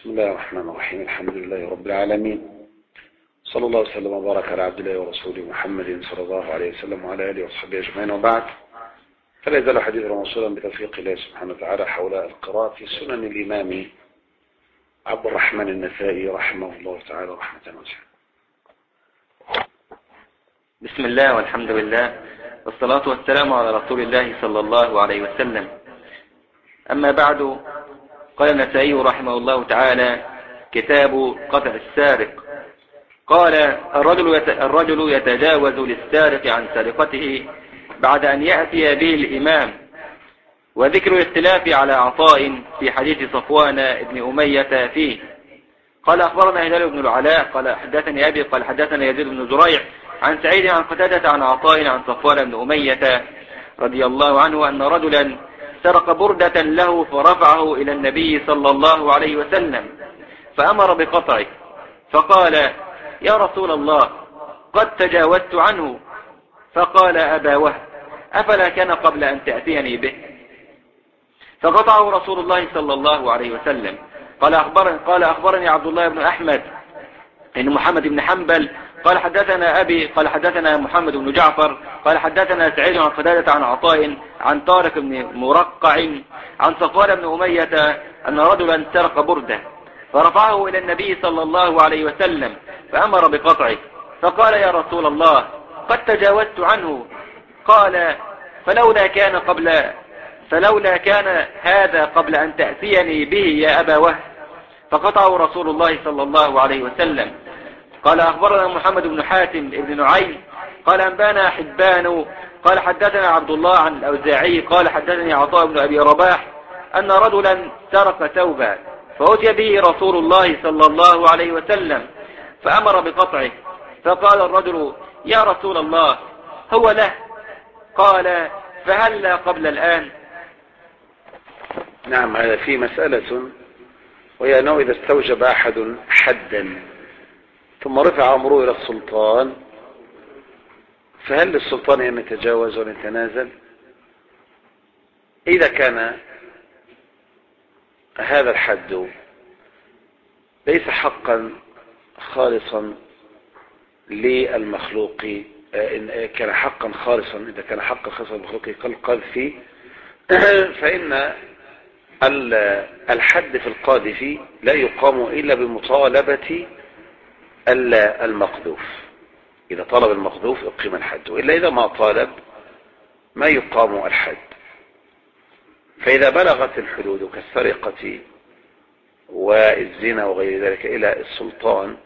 بسم الله الرحمن الرحيم. الحمد لله رب العالمين، صلى الله وسلم وبارك على عبد الله ورسوله محمد صلى الله عليه وسلم وعلى آله وصحبه أجمعين، وبعد. فلا يزال حديثنا موصولا بتوفيق الله سبحانه وتعالى حول القراءة في سنن الإمام عبد الرحمن النسائي رحمه الله تعالى رحمة واسعة. بسم الله والحمد لله والصلاة والسلام على رسول الله صلى الله عليه وسلم. أما بعد، قال النسائي رحمه الله تعالى: كتاب قطع السارق. قال: الرجل يتجاوز للسارق عن سرقته بعد أن يأتي به الإمام. وذكر الاختلاف على عطاء في حديث صفوان بن أمية فيه. قال: أخبرنا هلال بن العلاء قال حدثني أبي قال حدثنا يزيد بن زريع عن سعيد عن قتادة عن عطاء عن صفوان بن أمية رضي الله عنه أن رجلا سرق بردة له فرفعه إلى النبي صلى الله عليه وسلم فأمر بقطعه، فقال: يا رسول الله، قد تجاوزت عنه. فقال أبا وهب: أفلا كان قبل أن تأتيني به؟ فقطعه رسول الله صلى الله عليه وسلم. قال أخبرني عبد الله بن أحمد إن محمد بن حنبل قال حدثنا أبي قال حدثنا محمد بن جعفر قال حدثنا سعيد عن قتادة عن عطاء عن طارق بن مرقع عن صفوان بن أمية أن رجلا سرق بردة فرفعه إلى النبي صلى الله عليه وسلم فأمر بقطعه، فقال: يا رسول الله، قد تجاوزت عنه. قال: فلولا كان هذا قبل أن تأتيني به يا أبا وهب. فقطعه رسول الله صلى الله عليه وسلم. قال: أخبرنا محمد بن حاتم بن نعيم قال أنبانا حبان قال حدثنا عبد الله عن الأوزاعي قال حدثني عطاء بن أبي رباح أن رجلا سرق ثوبا فأتي به رسول الله صلى الله عليه وسلم فأمر بقطعه، فقال الرجل: يا رسول الله، هو له. قال: فهلا قبل الآن؟ نعم، هذا في مسألة، وهي أنه إذا استوجب أحد حدا ثم رفع أمره إلى السلطان، فهل للسلطان أن يتجاوز ويتنازل؟ إذا كان هذا الحد ليس حقا خالصا للمخلوق، إن كان حقا خالصا، إذا كان حقا خالصا للمخلوق كالقذف، فإن الحد في القاذف لا يقام إلا بمطالبة المقذوف. إذا طلب المقذوف يقيم الحد، وإلا إذا ما طالب ما يقام الحد. فإذا بلغت الحدود كالسرقة والزنا وغير ذلك إلى السلطان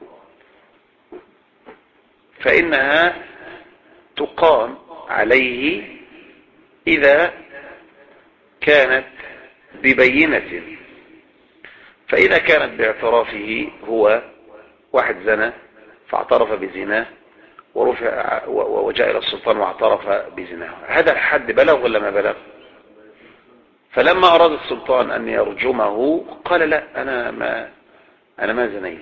فإنها تقام عليه إذا كانت ببينة. فإذا كانت باعترافه، هو واحد زنى فاعترف بزناه ورفع وجاء إلى السلطان واعترف بزناه، هذا الحد بلغ ولا ما بلغ؟ فلما أراد السلطان أن يرجمه قال: لا، أنا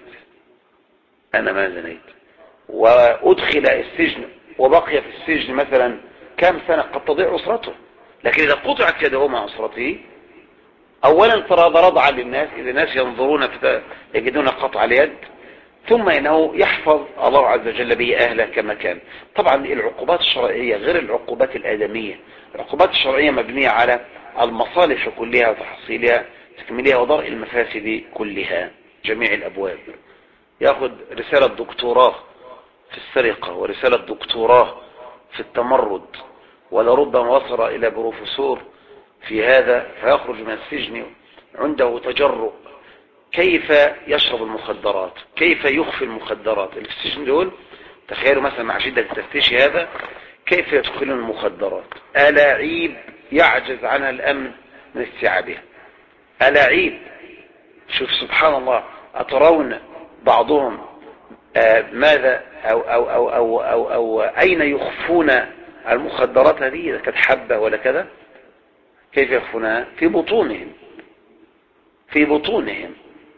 ما زنيت، وأدخل السجن وبقي في السجن مثلا كم سنة، قد تضيع أسرته. لكن إذا قطعت يده مع أسرته، أولا ترى رضعا للناس، إذا الناس ينظرون يجدون قطع اليد، ثم إنه يحفظ الله عز وجل به أهله كما كان. طبعا العقوبات الشرعية غير العقوبات الآدمية. العقوبات الشرعية مبنية على المصالح كلها وتحصيلها تكميلها ودرء المفاسد كلها، جميع الأبواب. يأخذ رسالة دكتوراه في السرقة ورسالة دكتوراه في التمرد، ولربما وصل إلى بروفيسور في هذا، فيخرج من السجن عنده تجرؤ كيف يشرب المخدرات، كيف يخفي المخدرات. اللي في السجن دول تخيلوا مثلا مع شدة التفتيش هذا كيف يدخلون المخدرات، ألاعيب يعجز عنها الأمن من استيعابها، ألاعيب. شوف سبحان الله، أترون بعضهم ماذا أو أين يخفون المخدرات هذه، إذا كانت حبة ولا كذا، كيف يخفونها؟ في بطونهم.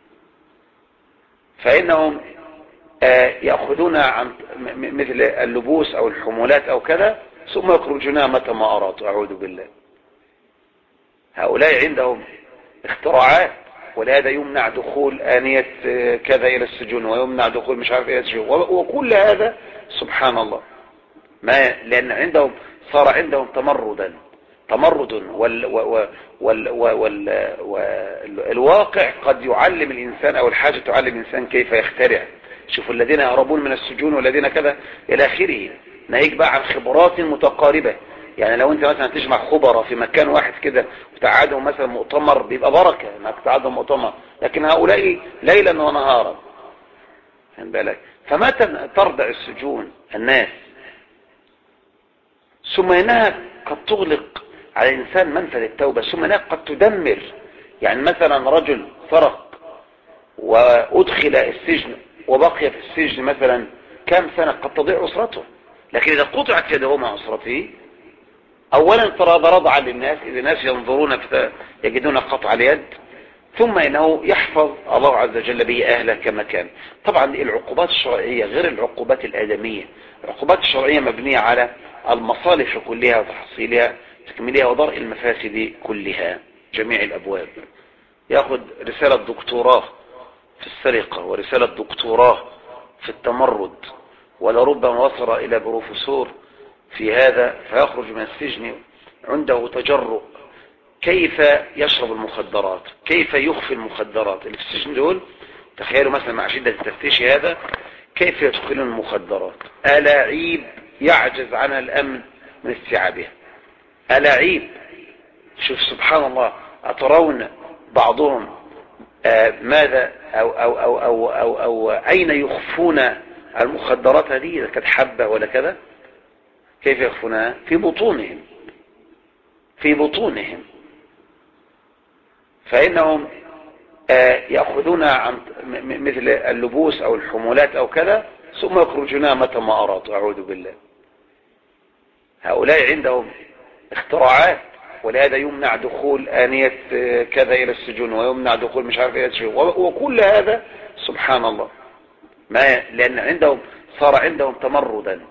فإنهم يأخذون عن مثل اللبوس أو الحمولات أو كذا، ثم يخرجونها متى ما أرادوا. أعوذ بالله. هؤلاء عندهم اختراعات ولهذا يمنع دخول آنية كذا إلى السجون، ويمنع دخول مش عارف إلى السجون، وكل هذا سبحان الله. لأن عندهم صار عندهم تمرد والواقع قد يعلم الإنسان، أو الحاجة تعلم الإنسان كيف يخترع. شوفوا الذين يهربون من السجون والذين كذا إلى آخره، ناهيك بقى عن خبرات متقاربة. يعني لو انت مثلا تجمع خبراء في مكان واحد كده وتقعدهم مثلا مؤتمر، بيبقى بركة انك تقعدهم مؤتمر، لكن هؤلاء ليلا ونهارا، فهم بالك. فمتى ترضع السجون الناس؟ ثم انها قد تغلق على الانسان منفذ التوبة، ثم انها قد تدمر. يعني مثلا رجل سرق وادخل السجن وبقي في السجن مثلا كام سنة، قد تضيع اسرته. لكن اذا قطعت يده مع اسرته، اولا ترى رضعا للناس، اذا الناس ينظرون يجدون قطع اليد، ثم انه يحفظ الله عز وجل به اهله كما كان. طبعا العقوبات الشرعية غير العقوبات الادمية. العقوبات الشرعية مبنية على المصالح كلها وتحصيلها تكميلها ودرء المفاسد كلها، جميع الابواب. ياخذ رسالة دكتوراه في السرقة ورسالة دكتوراه في التمرد، ولربما وصل الى بروفيسور في هذا، فيخرج من السجن عنده تجرؤ كيف يشرب المخدرات، كيف يخفي المخدرات اللي في السجن دول. تخيلوا مثلا مع شدة التفتيش هذا كيف يدخلون المخدرات، ألاعيب يعجز عنها الأمن من استيعابها، ألاعيب. شوف سبحان الله، أترون بعضهم ماذا أو أين يخفون المخدرات هذه، إذا كانت حبة ولا كذا، كيف يخفونها؟ في بطونهم. فإنهم يأخذون عن مثل اللبوس أو الحمولات أو كذا، ثم يخرجونها متى ما أرادوا. أعوذ بالله. هؤلاء عندهم اختراعات، ولهذا يمنع دخول آنية كذا إلى السجون، ويمنع دخول مش عارف إلى السجون، وكل هذا سبحان الله. لأن عندهم صار عندهم تمرد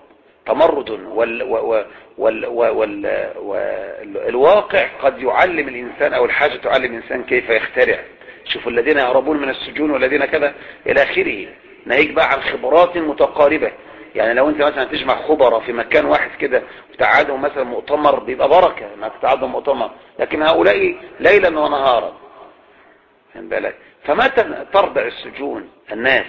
والواقع قد يعلم الإنسان، أو الحاجة تعلم الإنسان كيف يخترع. شوفوا الذين يهربون من السجون والذين كذا إلى آخره، ناهيك بقى عن خبرات متقاربة. يعني لو انت مثلا تجمع خبراء في مكان واحد كده وتقعدهم مثلا مؤتمر، بيبقى بركة انك تقعدهم مؤتمر، لكن هؤلاء ليلا ونهارا، فهم بالك. فمتى ترضع السجون الناس؟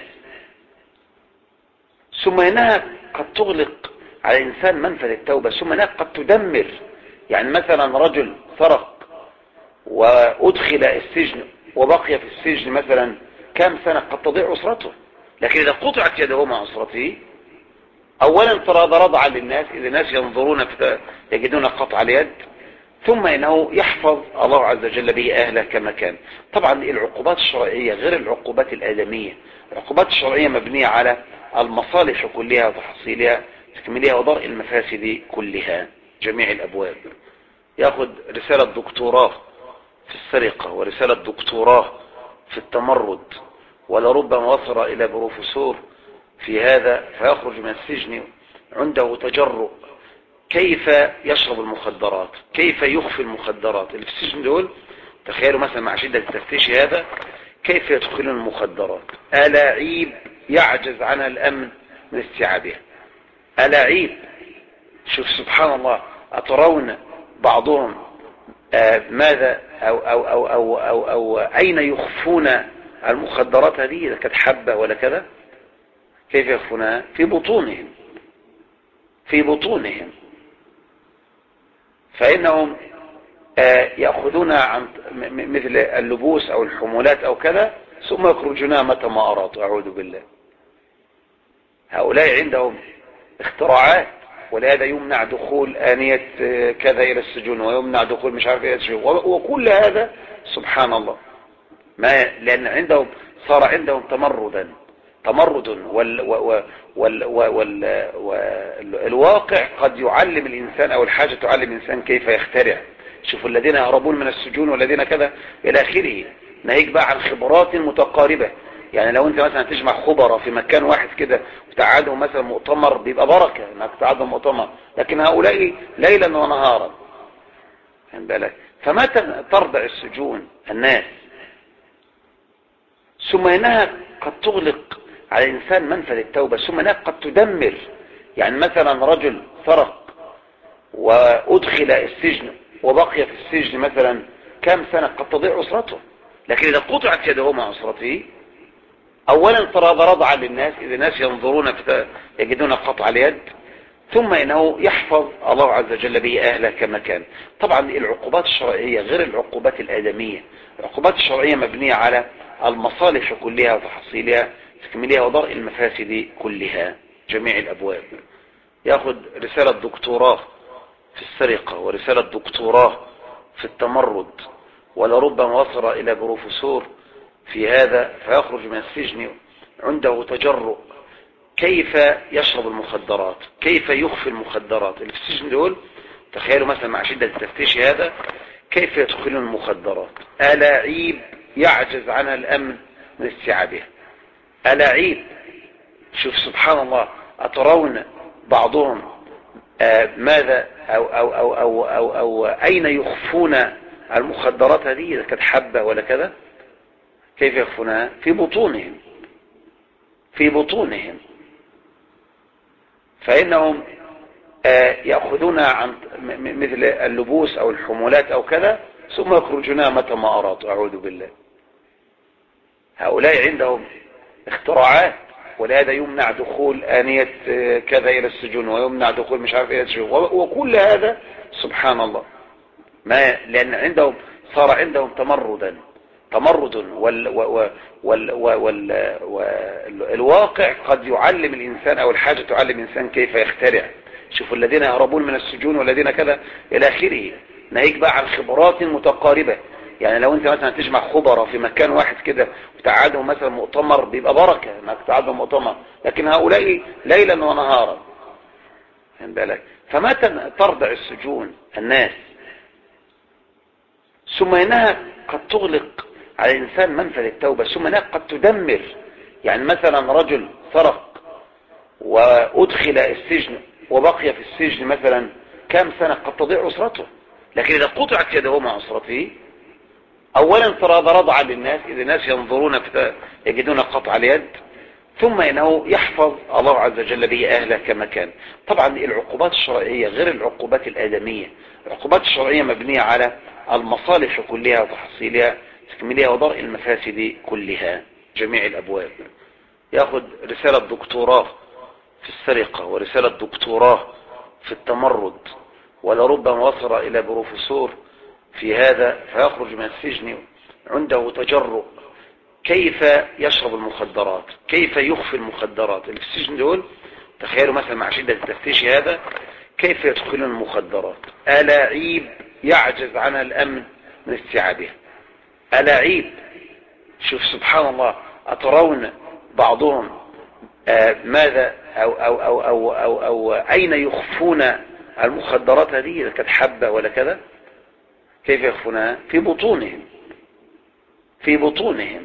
ثم انها قد تغلق على الانسان منفذ التوبة، ثم انها قد تدمر. يعني مثلا رجل سرق وادخل السجن وبقي في السجن مثلا كام سنة، قد تضيع اسرته. لكن اذا قطعت يده مع اسرته، اولا ترى رضعا للناس، اذا الناس ينظرون يجدون قطع اليد، ثم انه يحفظ الله عز وجل به اهله كما كان. طبعا العقوبات الشرعية غير العقوبات الادمية. العقوبات الشرعية مبنية على المصالح كلها وتحصيلها تكميلها ودرء المفاسد كلها، جميع الابواب. ياخذ رسالة دكتوراه في السرقة ورسالة دكتوراه في التمرد، ولربما وصل الى بروفيسور في هذا، فيخرج من السجن عنده تجرؤ كيف يشرب المخدرات، كيف يخفي المخدرات اللي في السجن دول. تخيلوا مثلا مع شدة التفتيش هذا كيف يدخلون المخدرات، ألاعيب يعجز عنها الأمن من استيعابها، ألاعيب. شوف سبحان الله، أترون بعضهم ماذا أو أين يخفون المخدرات هذه، إذا كانت حبة ولا كذا، كيف يخفونها؟ في بطونهم. فإنهم يأخذون عن مثل اللبوس أو الحمولات أو كذا، ثم يخرجونها متى ما أرادوا. أعوذ بالله. هؤلاء عندهم اختراعات، ولهذا يمنع دخول آنية كذا إلى السجون، ويمنع دخول مش عارف إلى السجون، وكل هذا سبحان الله. لأن عندهم صار عندهم تمرد والواقع قد يعلم الإنسان، أو الحاجة تعلم الإنسان كيف يخترع. شوفوا الذين يهربون من السجون والذين كذا إلى آخره، ناهيك بقى عن خبرات متقاربة. يعني لو انت مثلا تجمع خبراء في مكان واحد كده وتقعدهم مثلا مؤتمر، بيبقى بركة انك تقعدهم مؤتمر، لكن هؤلاء ليلا ونهارا، فهم بالك. فمتى ترضع السجون الناس؟ ثم إنها قد تغلق على الإنسان منفذ التوبة، ثم إنها قد تدمر. يعني مثلا رجل سرق وأدخل السجن وبقي في السجن مثلا كام سنة، قد تضيع أسرته. لكن إذا قطعت يده مع أسرته، أولا ترى رضعا للناس، إذا الناس ينظرون يجدون قطع اليد، ثم إنه يحفظ الله عز وجل به أهله كما كان. طبعا العقوبات الشرعية غير العقوبات الآدمية. العقوبات الشرعية مبنية على المصالح كلها وتحصيلها تكملها ودرء المفاسد كلها جميع الأبواب. يأخذ رسالة دكتوراه في السرقة ورسالة دكتوراه في التمرد، ولربما وصل إلى بروفيسور في هذا، فيخرج من السجن عنده تجرؤ كيف يشرب المخدرات، كيف يخفي المخدرات اللي في السجن دول. تخيلوا مثلا مع شدة التفتيش هذا كيف يدخلون المخدرات، ألاعيب يعجز عنها الأمن من استيعابها، ألاعيب. شوف سبحان الله، أترون بعضهم ماذا أو أين يخفون المخدرات هذه، إذا كانت حبة ولا كذا، كيف يخفونها؟ في بطونهم، في بطونهم. فإنهم يأخذون عن مثل اللبوس أو الحمولات أو كذا، ثم يخرجونها متى ما أرادوا. أعوذ بالله. هؤلاء عندهم اختراعات، ولهذا يمنع دخول آنية كذا إلى السجون، ويمنع دخول مش عارف إلى السجون، وكل هذا سبحان الله. ما لأن عندهم صار عندهم تمرد والواقع قد يعلم الإنسان، أو الحاجة تعلم الإنسان كيف يخترع. شوفوا الذين يهربون من السجون والذين كذا إلى آخره. ناهيك بقى عن خبرات متقاربة. يعني لو انت مثلا تجمع خبراء في مكان واحد كده وتقعدهم مثلا مؤتمر، بيبقى بركة انك تقعدهم مؤتمر، لكن هؤلاء ليلا ونهارا. فهم بالك؟ فما ترضع السجون الناس. ثم إنها قد تغلق على الإنسان منفذ التوبة، ثم إنها قد تدمر. يعني مثلا رجل سرق وأدخل السجن وبقي في السجن مثلا كام سنة، قد تضيع أسرته. لكن إذا قطعت يده مع أسرته، أولا ترى رضعا للناس، إذا الناس ينظرون يجدون قطع اليد، ثم إنه يحفظ الله عز وجل به أهله كما كان. طبعا العقوبات الشرعية غير العقوبات الآدمية. العقوبات الشرعية مبنية على المصالح كلها وتحصيلها تكملها ودرء المفاسد كلها جميع الأبواب. يأخذ رسالة دكتوراه في السرقة ورسالة دكتوراه في التمرد، ولربما وصل إلى بروفيسور في هذا، فيخرج من السجن عنده تجرؤ كيف يشرب المخدرات، كيف يخفي المخدرات اللي في السجن دول. تخيلوا مثلا مع شدة التفتيش هذا كيف يدخلون المخدرات، ألاعيب يعجز عنها الأمن من استيعابها، ألاعيب. شوف سبحان الله، أترون بعضهم ماذا أو أين يخفون المخدرات هذه، إذا كانت حبة ولا كذا، كيف يخفونها؟ في بطونهم، في بطونهم.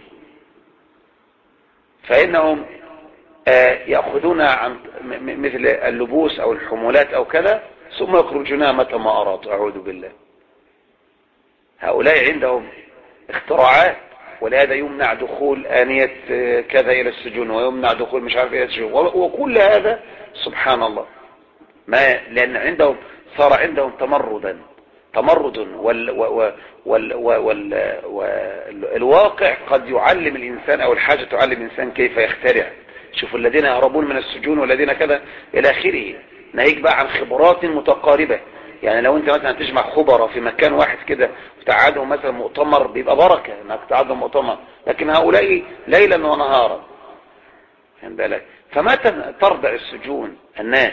فإنهم يأخذون عن مثل اللبوس أو الحمولات أو كذا، ثم يخرجونها متى ما أرادوا. أعوذ بالله. هؤلاء عندهم اختراعات، ولهذا يمنع دخول آنية كذا إلى السجون، ويمنع دخول مش عارف إلى السجون، وكل هذا سبحان الله. ما لأن عندهم صار عندهم تمرد والواقع قد يعلم الإنسان، أو الحاجة تعلم الإنسان كيف يخترع. شوفوا الذين يهربون من السجون والذين كذا إلى آخره. ناهيك بقى عن خبرات متقاربة. يعني لو انت مثلا تجمع خبراء في مكان واحد كده وتقعدهم مثلا مؤتمر، بيبقى بركة انك تقعدهم مؤتمر، لكن هؤلاء ليلا ونهارا. فهم بالك؟ فما ترضع السجون الناس.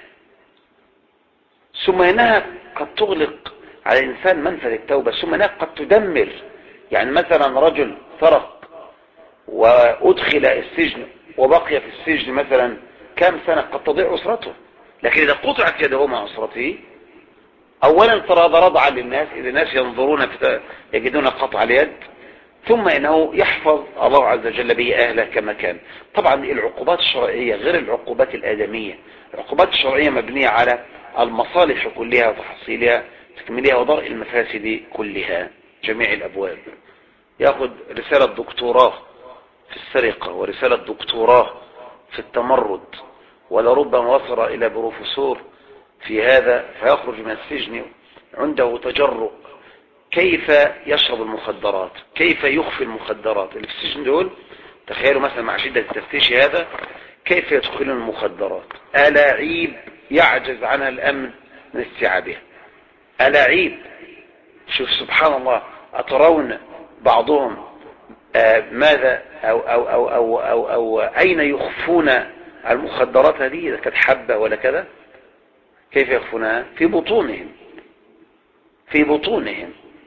ثم إنها قد تغلق على الإنسان منفذ التوبة، ثم إنها قد تدمر. يعني مثلا رجل سرق وأدخل السجن وبقي في السجن مثلا كام سنة، قد تضيع أسرته. لكن إذا قطعت يده مع أسرته، أولا ترى رضعا للناس، إذا الناس ينظرون يجدون قطع اليد، ثم إنه يحفظ الله عز وجل به أهله كما كان. طبعا العقوبات الشرعية غير العقوبات الآدمية. العقوبات الشرعية مبنية على المصالح كلها وتحصيلها تكملها ودرء المفاسد كلها جميع الأبواب. يأخذ رسالة دكتوراه السرقة ورسالة دكتوراه في التمرد، ولربما وصل إلى بروفيسور في هذا، فيخرج من السجن عنده تجرؤ كيف يشرب المخدرات، كيف يخفي المخدرات اللي في السجن دول. تخيلوا مثلا مع شدة التفتيش هذا كيف يدخلون المخدرات، ألاعيب يعجز عنها الأمن من استيعابها، ألاعيب. شوف سبحان الله، أترون بعضهم ماذا أو أين يخفون المخدرات هذه، إذا كانت حبة ولا كذا، كيف يخفونها؟ في بطونهم، في بطونهم.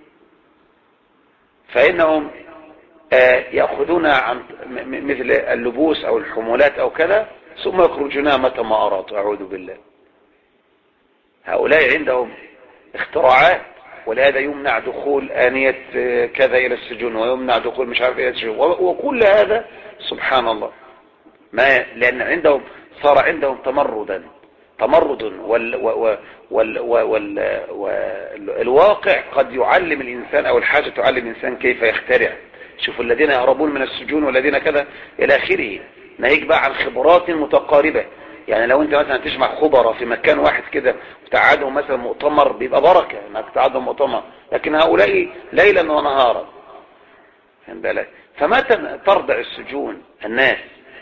فإنهم يأخذون عن مثل اللبوس أو الحمولات أو كذا، ثم يخرجونها متى ما أرادوا. أعوذ بالله. هؤلاء عندهم اختراعات، ولهذا يمنع دخول آنية كذا إلى السجون، ويمنع دخول مش عارف إلى السجون، وكل هذا سبحان الله. لأن عندهم صار عندهم تمرد والواقع قد يعلم الإنسان، أو الحاجة تعلم الإنسان كيف يخترع. شوفوا الذين يهربون من السجون والذين كذا إلى آخره، ناهيك بقى عن خبرات متقاربة. يعني لو انت مثلا تجمع خبراء في مكان واحد كده وتقعدهم مثلا مؤتمر، بيبقى بركة انك تقعدهم مؤتمر، لكن هؤلاء ليلا ونهارا. فما ترضع السجون الناس،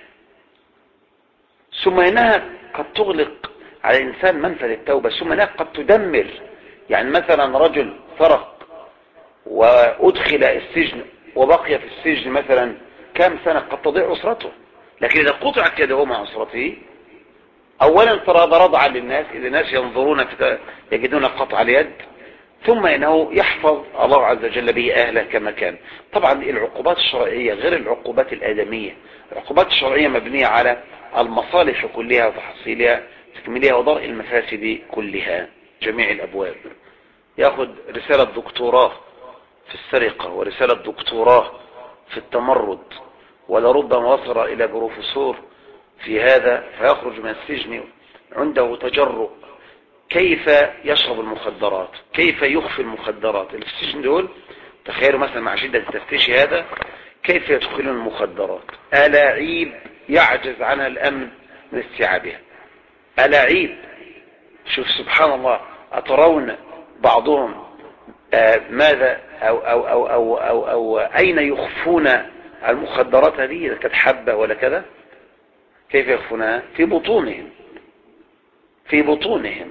ثم انها قد تغلق على الانسان منفذ التوبة، ثم انها قد تدمر. يعني مثلا رجل سرق وادخل السجن وبقي في السجن مثلا كام سنة، قد تضيع اسرته. لكن اذا قطعت يده مع اسرته، اولا ترى رضعا للناس، اذا الناس ينظرون يجدون قطع اليد، ثم انه يحفظ الله عز وجل به اهله كما كان. طبعا العقوبات الشرعية غير العقوبات الادمية. العقوبات الشرعية مبنية على المصالح كلها وتحصيلها تكميلها ودرء المفاسد كلها، جميع الابواب. ياخذ رسالة دكتوراه في السرقة ورسالة دكتوراه في التمرد، ولربما وصل الى بروفيسور في هذا، فيخرج من السجن عنده تجرؤ كيف يشرب المخدرات، كيف يخفي المخدرات اللي في السجن دول. تخيلوا مثلا مع شدة التفتيش هذا كيف يدخلون المخدرات، ألاعيب يعجز عنها الأمن من استيعابها، ألاعيب. شوف سبحان الله، أترون بعضهم ماذا أو أين يخفون المخدرات هذه، إذا كانت حبة ولا كذا، كيف يخفونها؟ في بطونهم، في بطونهم.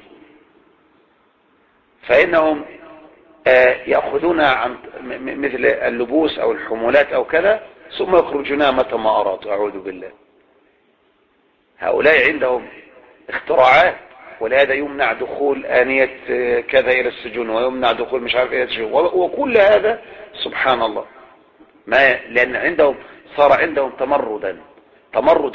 فإنهم يأخذون عن مثل اللبوس أو الحمولات أو كذا، ثم يخرجونها متى ما أرادوا. أعوذ بالله. هؤلاء عندهم اختراعات، ولهذا يمنع دخول آنية كذا إلى السجون، ويمنع دخول مش عارف إلى السجون، وكل هذا سبحان الله. لأن عندهم صار عندهم تمرد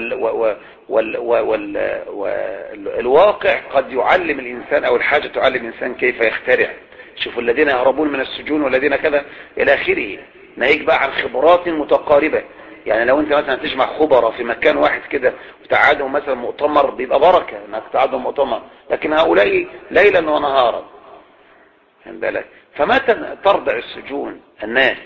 والواقع قد يعلم الإنسان، أو الحاجة تعلم الإنسان كيف يخترع. شوفوا الذين يهربون من السجون والذين كذا إلى آخره، ناهيك بقى عن خبرات متقاربة. يعني لو انت مثلا تجمع خبراء في مكان واحد كده وتقعدهم مثلا مؤتمر، بيبقى بركة انك تقعدهم مؤتمر، لكن هؤلاء ليلا ونهارا. فما ترضع السجون الناس،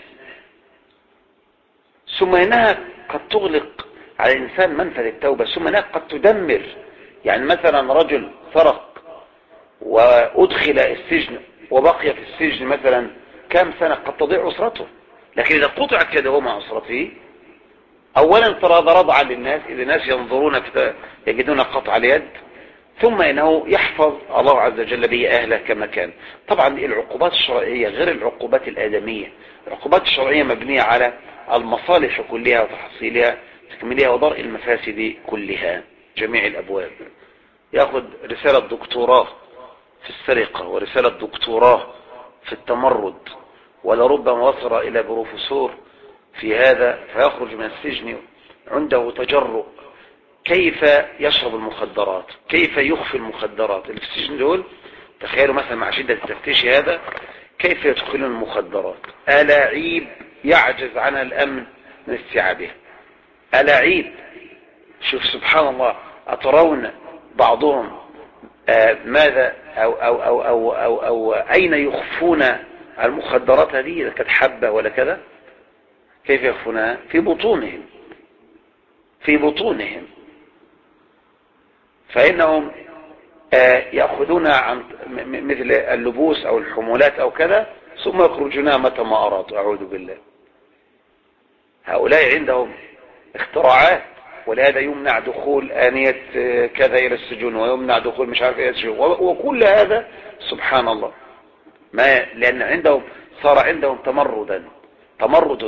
ثم انها قد تغلق على الانسان منفذ التوبة، ثم انها قد تدمر. يعني مثلا رجل سرق وادخل السجن وبقي في السجن مثلا كام سنة، قد تضيع اسرته. لكن اذا قطعت يده مع اسرته، اولا ترى رضعا للناس، اذا الناس ينظرون يجدون قطع اليد، ثم انه يحفظ الله عز وجل به اهله كما كان. طبعا العقوبات الشرعية غير العقوبات الادمية. العقوبات الشرعية مبنية على المصالح كلها وتحصيلها تكميلها ودرء المفاسد كلها، جميع الابواب. ياخذ رسالة دكتوراه في السرقة ورسالة دكتوراه في التمرد، ولربما وصل الى بروفيسور في هذا، فيخرج من السجن عنده تجرؤ كيف يشرب المخدرات، كيف يخفي المخدرات اللي في السجن دول. تخيلوا مثلا مع شدة التفتيش هذا كيف يدخلون المخدرات، ألاعيب يعجز عنها الأمن من استيعابها، ألاعيب. شوف سبحان الله، أترون بعضهم ماذا أو أين يخفون المخدرات هذه، إذا كانت حبة ولا كذا، كيف يخفونها؟ في بطونهم، في بطونهم، فإنهم يأخذون عن مثل اللبوس أو الحمولات أو كذا، ثم يخرجونها متى ما أرادوا. أعوذ بالله. هؤلاء عندهم اختراعات، ولهذا يمنع دخول آنية كذا إلى السجون، ويمنع دخول مش عارف إيه السجون، وكل هذا سبحان الله. ما لأن عندهم صار عندهم تمرد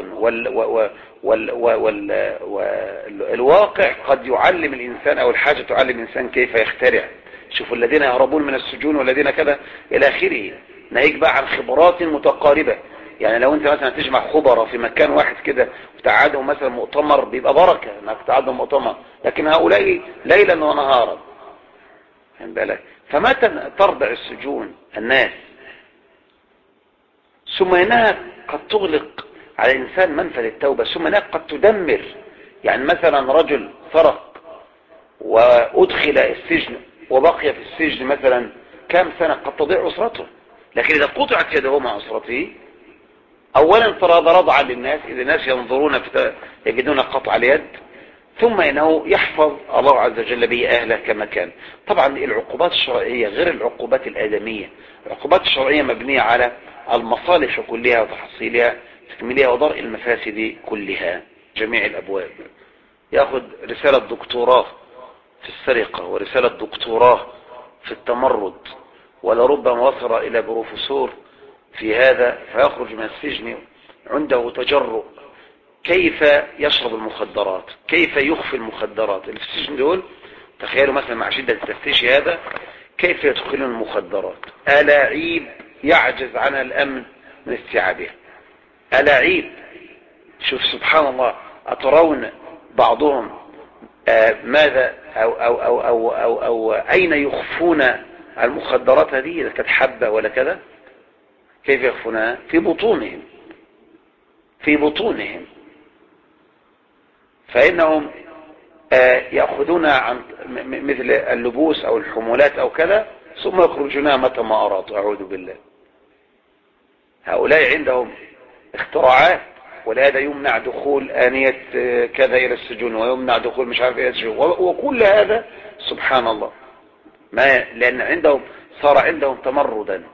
والواقع قد يعلم الإنسان، أو الحاجة تعلم الإنسان كيف يخترع. شوفوا الذين يهربون من السجون والذين كذا إلى آخره، ناهيك بقى عن خبرات متقاربة. يعني لو انت مثلا تجمع خبراء في مكان واحد كده وتقعدهم مثلا مؤتمر، بيبقى بركة انك تقعدهم مؤتمر، لكن هؤلاء ليلا ونهارا، فهم بالك. فمتى ترضع السجون الناس؟ ثم انها قد تغلق على الانسان منفذ التوبة، ثم انها قد تدمر. يعني مثلا رجل سرق وادخل السجن وبقي في السجن مثلا كام سنة، قد تضيع اسرته. لكن اذا قطعت يده مع اسرته، اولا صار رضعا للناس، اذا الناس ينظرون يجدون قطع اليد، ثم انه يحفظ الله عز وجل به اهله كما كان. طبعا العقوبات الشرعية غير العقوبات الادمية. العقوبات الشرعية مبنية على المصالح كلها وتحصيلها تكميلها ودرء المفاسد كلها، جميع الابواب. ياخذ رسالة دكتوراه في السرقة ورسالة دكتوراه في التمرد، ولربما وصل الى بروفيسور في هذا، فيخرج من السجن عنده تجرؤ كيف يشرب المخدرات، كيف يخفي المخدرات. اللي في السجن دول تخيلوا مثلا مع شدة التفتيش هذا كيف يدخلون المخدرات، ألاعيب يعجز عنها الأمن من استيعابها، ألاعيب. شوف سبحان الله، أترون بعضهم ماذا أو أين يخفون المخدرات هذه؟ إذا كانت حبة ولا كذا، كيف يخفونها؟ في بطونهم. فإنهم يأخذون عن مثل اللبوس أو الحمولات أو كذا، ثم يخرجونها متى ما أرادوا. أعوذ بالله. هؤلاء عندهم اختراعات، ولهذا يمنع دخول آنية كذا إلى السجون، ويمنع دخول مش عارف إيه السجون، وكل هذا سبحان الله. ما لأن عندهم صار عندهم تمرد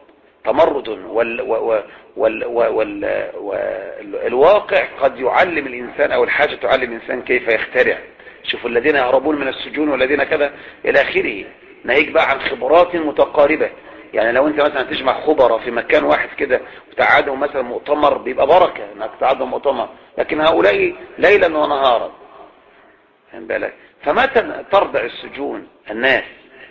والواقع قد يعلم الإنسان، أو الحاجة تعلم الإنسان كيف يخترع. شوفوا الذين يهربون من السجون والذين كذا إلى آخره، ناهيك بقى عن خبرات متقاربة. يعني لو انت مثلا تجمع خبراء في مكان واحد كده وتقعدهم مثلا مؤتمر، بيبقى بركة انك تقعدهم مؤتمر، لكن هؤلاء ليلا ونهارا، فهم بالك. فمتى ترضع السجون الناس؟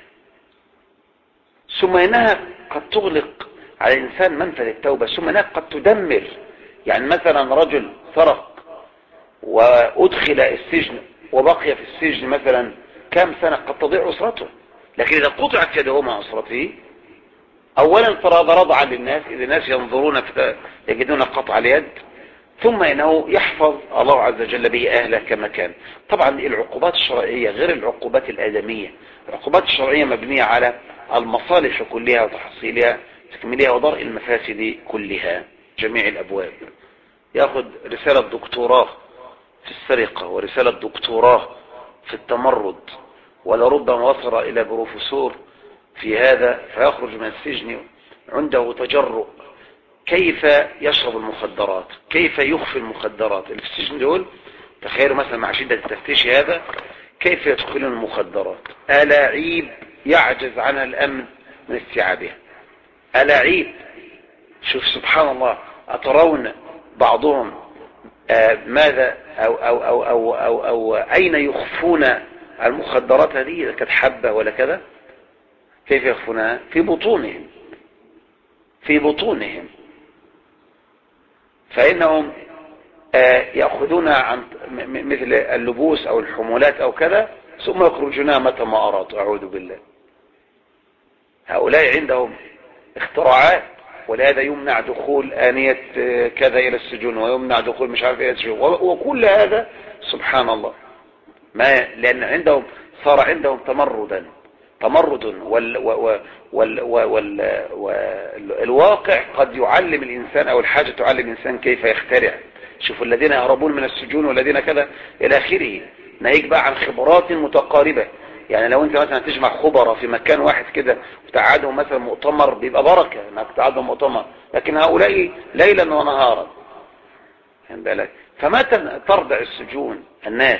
ثم انها قد تغلق على الانسان منفذ التوبة، ثم انها قد تدمر. يعني مثلا رجل سرق وادخل السجن وبقي في السجن مثلا كام سنة، قد تضيع اسرته. لكن اذا قطعت يده مع اسرته، اولا صار رضعا للناس، اذا الناس ينظرون يجدون قطع اليد، ثم انه يحفظ الله عز وجل به اهله كما كان. طبعا العقوبات الشرعية غير العقوبات الادمية. العقوبات الشرعية مبنية على المصالح كلها وتحصيلها تكميلها ودرء المفاسد كلها، جميع الابواب. ياخذ رسالة دكتوراه في السرقة ورسالة دكتوراه في التمرد، ولربما وصل الى بروفيسور في هذا، فيخرج من السجن عنده تجرؤ كيف يشرب المخدرات، كيف يخفي المخدرات. اللي في السجن دول تخيلوا مثلا مع شدة التفتيش هذا كيف يدخلون المخدرات، ألاعيب يعجز عنها الأمن من استيعابها، ألاعيب. شوف سبحان الله، أترون بعضهم ماذا أو أين يخفون المخدرات هذه؟ إذا كانت حبة ولا كذا، كيف يخفونها؟ في بطونهم. فإنهم يأخذون عن مثل اللبوس أو الحمولات أو كذا، ثم يخرجونها متى ما أرادوا. أعوذ بالله. هؤلاء عندهم اختراعات، ولهذا يمنع دخول آنية كذا إلى السجون، ويمنع دخول مش عارف إيه السجون، وكل هذا سبحان الله. ما لأن عندهم صار عندهم تمرد والواقع قد يعلم الإنسان، أو الحاجة تعلم الإنسان كيف يخترع. شوفوا الذين يهربون من السجون والذين كذا إلى آخره، ناهيك بقى عن خبرات متقاربة. يعني لو انت مثلا تجمع خبراء في مكان واحد كده وتقعدهم مثلا مؤتمر بيبقى بركة انك تقعدهم مؤتمر، لكن هؤلاء ليلا ونهارا. فهم بالك؟ فما تردع السجون الناس،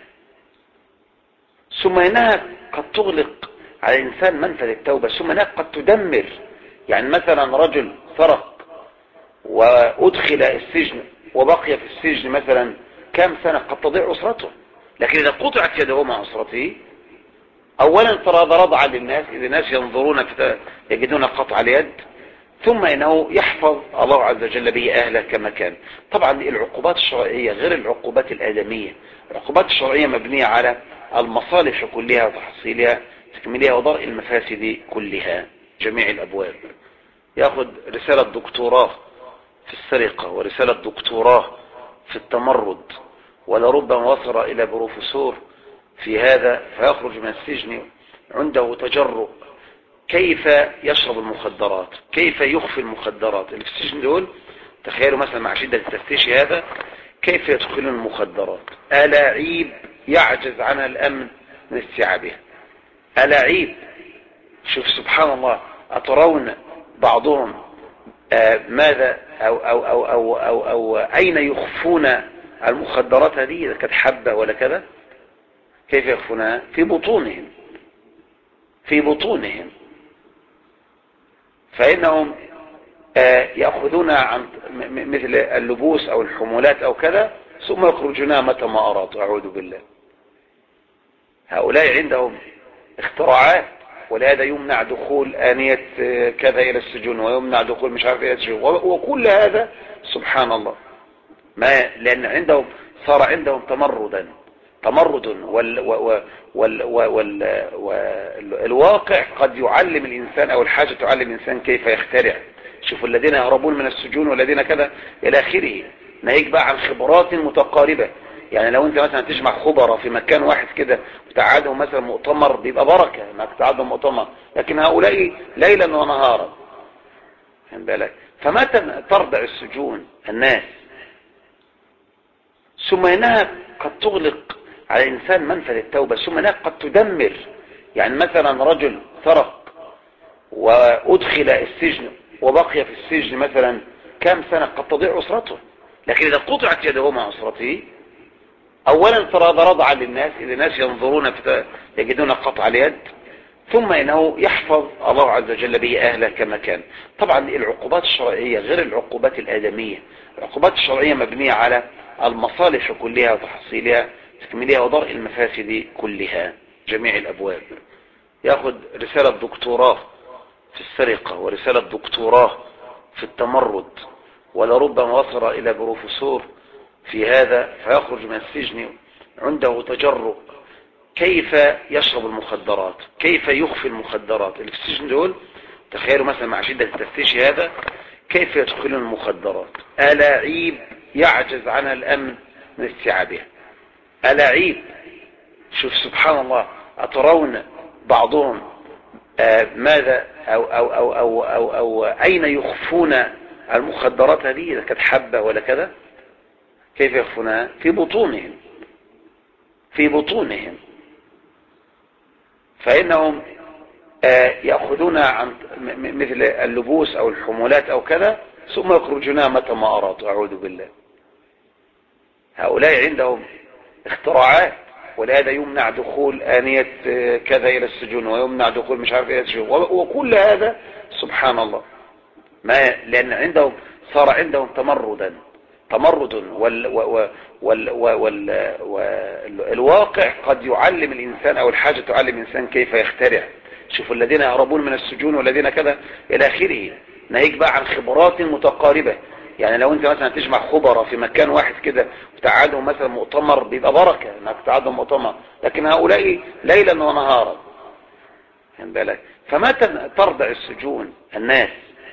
ثم انها قد تغلق على الانسان منفذ التوبة، ثم انها قد تدمر. يعني مثلا رجل سرق وادخل السجن وبقي في السجن مثلا كام سنة، قد تضيع اسرته. لكن اذا قطعت يده مع اسرته، اولا ترى رضعا للناس، اذا الناس ينظرون يجدون قطع اليد، ثم انه يحفظ الله عز وجل به اهله كما كان. طبعا العقوبات الشرعية غير العقوبات الادمية. العقوبات الشرعية مبنية على المصالح كلها وتحصيلها تكميلها ودرء المفاسد كلها جميع الابواب. ياخذ رسالة دكتوراه في السرقة ورسالة دكتوراه في التمرد، ولربما وصل الى بروفيسور في هذا، فيخرج من السجن عنده تجرؤ كيف يشرب المخدرات، كيف يخفي المخدرات اللي في السجن دول. تخيلوا مثلا مع شدة التفتيش هذا كيف يدخلون المخدرات، ألاعيب يعجز عنها الأمن من استيعابها، ألاعيب. شوف سبحان الله، أترون بعضهم ماذا أو أين يخفون المخدرات هذه، إذا كانت حبة ولا كذا، كيف يخفونها؟ في بطونهم، في بطونهم. فإنهم يأخذون عن مثل اللبوس أو الحمولات أو كذا، ثم يخرجونها متى ما أرادوا. أعوذ بالله. هؤلاء عندهم اختراعات، ولهذا يمنع دخول آنية كذا إلى السجون، ويمنع دخول مش عارف إلى السجون، وكل هذا سبحان الله. لأن عندهم صار عندهم تمرد والواقع قد يعلم الإنسان، أو الحاجة تعلم الإنسان كيف يخترع. شوفوا الذين يهربون من السجون والذين كذا إلى آخره. ناهيك بقى عن خبرات متقاربة. يعني لو انت مثلا تجمع خبراء في مكان واحد كده وتقعدهم مثلا مؤتمر بيبقى بركة انك تقعدهم مؤتمر، لكن هؤلاء ليلا ونهارا. فهم بالك؟ فما تردع السجون الناس، ثم انها قد تغلق على الانسان منفذ التوبة، ثم انها قد تدمر. يعني مثلا رجل سرق وادخل السجن وبقي في السجن مثلا كام سنة، قد تضيع اسرته. لكن اذا قطعت يده مع اسرته، اولا ترى رضعا للناس، اذا الناس ينظرون يجدون قطع اليد، ثم انه يحفظ الله عز وجل به اهله كما كان. طبعا العقوبات الشرعية غير العقوبات الادمية. العقوبات الشرعية مبنية على المصالح كلها وتحصيلها تكميلها ودرء المفاسد كلها جميع الابواب. ياخذ رسالة دكتوراه في السرقة ورسالة دكتوراه في التمرد، ولربما وصل الى بروفيسور في هذا، فيخرج من السجن عنده تجرؤ كيف يشرب المخدرات، كيف يخفي المخدرات اللي في السجن دول. تخيلوا مثلا مع شدة التفتيش هذا كيف يدخلون المخدرات، ألاعيب يعجز عنها الأمن من استيعابها، ألاعيب. شوف سبحان الله، أترون بعضهم ماذا أو أين يخفون المخدرات هذه، إذا كانت حبة ولا كذا، كيف يخفونها؟ في بطونهم، في بطونهم. فإنهم يأخذون عن مثل اللبوس أو الحمولات أو كذا، ثم يخرجونها متى ما أرادوا. أعوذ بالله. هؤلاء عندهم اختراعات، ولهذا يمنع دخول آنية كذا إلى السجون، ويمنع دخول مش عارف إلى السجون، وكل هذا سبحان الله. لأن عندهم صار عندهم تمرد والواقع قد يعلم الإنسان، أو الحاجة تعلم الإنسان كيف يخترع. شوفوا الذين يهربون من السجون والذين كذا إلى آخره. ناهيك بقى عن خبرات متقاربة. يعني لو انت مثلا تجمع خبراء في مكان واحد كده وتقعدهم مثلا مؤتمر بيبقى بركة انك تقعدهم مؤتمر، لكن هؤلاء ليلا ونهارا. فهم بالك؟ فما تردع السجون الناس،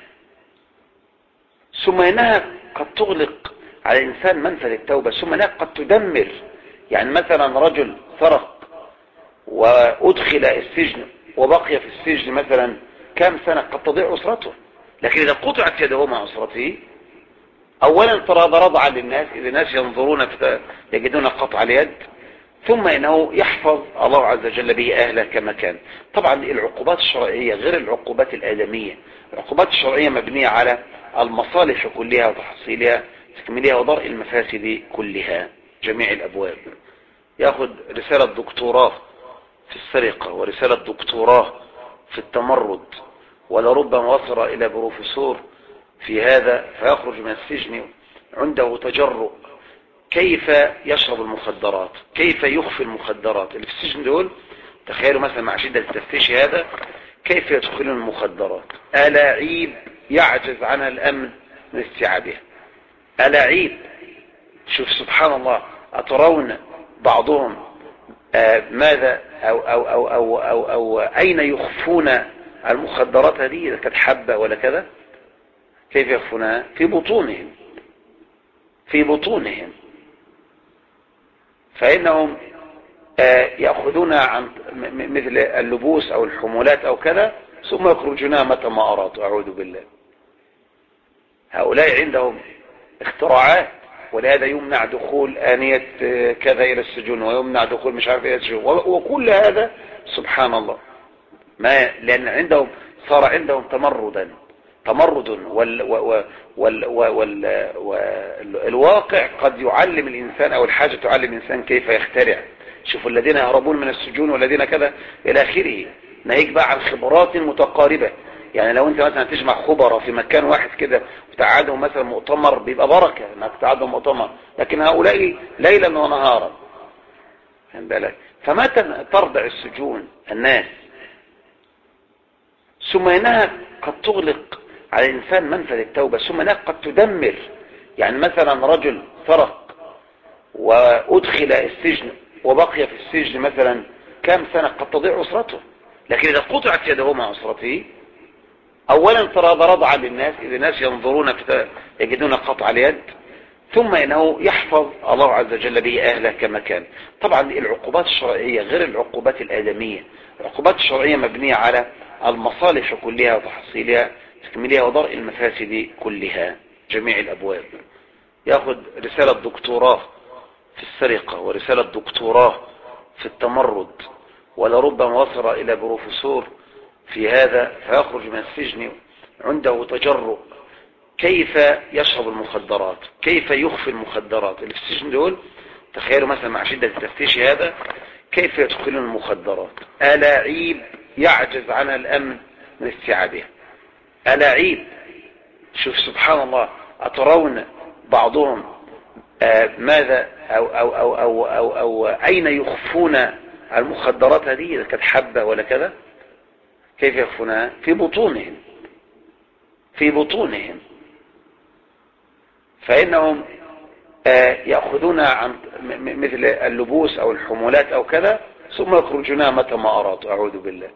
ثم انها قد تغلق على الانسان منفذ التوبة، ثم انها قد تدمر. يعني مثلا رجل سرق وادخل السجن وبقي في السجن مثلا كام سنة، قد تضيع اسرته. لكن اذا قطعت يده مع اسرته، اولا ترى رضعا للناس، اذا الناس ينظرون يجدون قطع اليد، ثم إنه يحفظ الله عز وجل به أهله كما كان. طبعا العقوبات الشرعية غير العقوبات الآدمية. العقوبات الشرعية مبنية على المصالح كلها وتحصيلها تكملها ودرء المفاسد كلها جميع الأبواب. يأخذ رسالة دكتوراه في السرقة ورسالة دكتوراه في التمرد، ولربما وصل إلى بروفيسور في هذا، فيخرج من السجن عنده تجرؤ كيف يشرب المخدرات، كيف يخفي المخدرات اللي في السجن دول. تخيلوا مثلا مع شدة التفتيش هذا كيف يدخلون المخدرات، ألاعيب يعجز عنها الأمن من استيعابها، ألاعيب. شوف سبحان الله، أترون بعضهم ماذا أو أين يخفون المخدرات هذه إذا كانت حبة ولا كذا؟ كيف يخفونها؟ في بطونهم، في بطونهم. فإنهم يأخذون عن مثل اللبوس أو الحمولات أو كذا، ثم يخرجونها متى ما أرادوا. أعوذ بالله. هؤلاء عندهم اختراعات، ولهذا يمنع دخول آنية كذا إلى السجون، ويمنع دخول مش عارف إلى السجون، وكل هذا سبحان الله. ما لأن عندهم صار عندهم تمرد والواقع قد يعلم الإنسان، أو الحاجة تعلم الإنسان كيف يخترع. شوفوا الذين يهربون من السجون والذين كذا إلى آخره، ناهيك بقى عن خبرات متقاربة. يعني لو انت مثلا تجمع خبراء في مكان واحد كده وتقعدهم مثلا مؤتمر، بيبقى بركة انك تقعدهم مؤتمر، لكن هؤلاء ليلا ونهارا. فهم بالك؟ فمتى ترضع السجون الناس، ثم انها قد تغلق على الانسان منفذ التوبة، ثم انها قد تدمر. يعني مثلا رجل سرق وادخل السجن وبقي في السجن مثلا كام سنة، قد تضيع اسرته. لكن اذا قطعت يده مع اسرته، اولا ترى رضعا للناس، اذا الناس ينظرون يجدون قطع اليد، ثم انه يحفظ الله عز وجل به اهله كما كان. طبعا العقوبات الشرعية غير العقوبات الآدمية. العقوبات الشرعية مبنية على المصالح كلها وتحصيلها تكملها ودرء المفاسد كلها جميع الأبواب. يأخذ رسالة دكتوراه في السرقة ورسالة دكتوراه في التمرد، ولربما وصل إلى بروفيسور في هذا، فيخرج من السجن عنده تجرؤ كيف يشرب المخدرات، كيف يخفي المخدرات اللي في السجن دول. تخيلوا مثلا مع شدة التفتيش هذا كيف يدخلون المخدرات، ألاعيب يعجز عنها الأمن من استيعابها، ألاعيب. شوف سبحان الله، أترون بعضهم ماذا أو أين يخفون المخدرات اللي في السجن دول. تخيلوا مثلا مع شدة التفتيش هذا كيف يدخلون المخدرات، ألاعيب يعجز عنها الأمن من استيعابها، ألاعيب. شوف سبحان الله، أترون بعضهم ماذا أو أين يخفون المخدرات هذه إذا كانت حبة ولا كذا؟ كيف يخفونها؟ في بطونهم، في بطونهم. فإنهم يأخذون عن مثل اللبوس أو الحمولات أو كذا، ثم يخرجونها متى ما أرادوا. أعوذ بالله.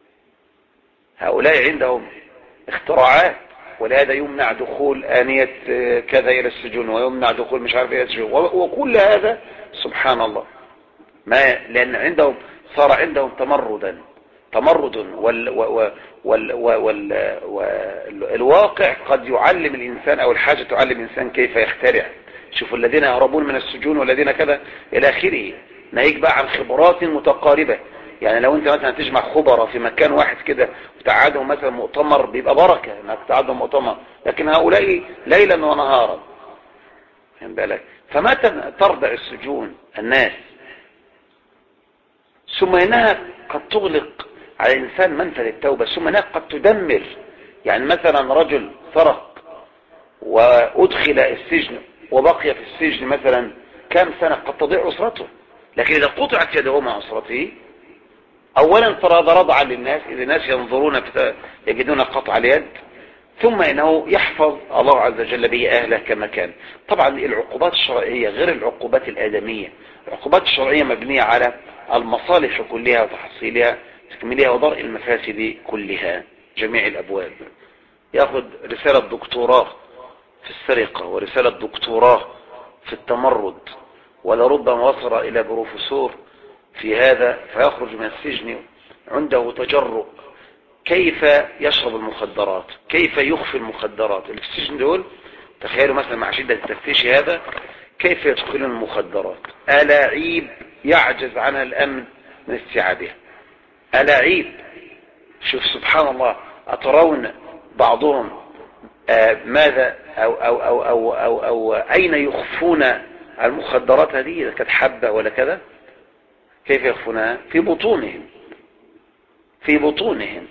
هؤلاء عندهم اختراعات، ولهذا يمنع دخول آنية كذا إلى السجون، ويمنع دخول مش عارف إلى السجون، وكل هذا سبحان الله. ما لأن عندهم صار عندهم تمرد والواقع قد يعلم الإنسان، أو الحاجة تعلم الإنسان كيف يخترع. شوفوا الذين يهربون من السجون والذين كذا إلى آخره، ناهيك بقى عن خبرات متقاربة. يعني لو انت مثلا تجمع خبراء في مكان واحد كده وتقعدهم مثلا مؤتمر، بيبقى بركة انك تقعدهم مؤتمر، لكن هؤلاء ليلا ونهارا. فهم بالك؟ فمتى ترضع السجون الناس، ثم انها قد تغلق على الانسان منفذ التوبة، ثم انها قد تدمر. يعني مثلا رجل سرق وادخل السجن وبقي في السجن مثلا كام سنة، قد تضيع اسرته. لكن اذا قطعت يده مع اسرته، اولا ترى رضعا للناس، اذا الناس ينظرون يجدون قطع اليد، ثم انه يحفظ الله عز وجل به اهله كما كان. طبعا العقوبات الشرعية غير العقوبات الآدمية. العقوبات الشرعية مبنية على المصالح كلها وتحصيلها تكملها ودرء المفاسد كلها جميع الأبواب. يأخذ رسالة دكتوراه في السرقة ورسالة دكتوراه في التمرد، ولربما وصل إلى بروفيسور في هذا، فيخرج من السجن عنده تجرؤ كيف يشرب المخدرات، كيف يخفي المخدرات اللي في السجن دول. تخيلوا مثلا مع شدة التفتيش هذا كيف يدخلون المخدرات، ألاعيب يعجز عنها الأمن من استيعابها. ألاعيب، شوف سبحان الله، أترون بعضهم ماذا أو أين يخفون المخدرات هذه إذا كانت حبة ولا كذا؟ كيف يخفونها؟ في بطونهم، في بطونهم.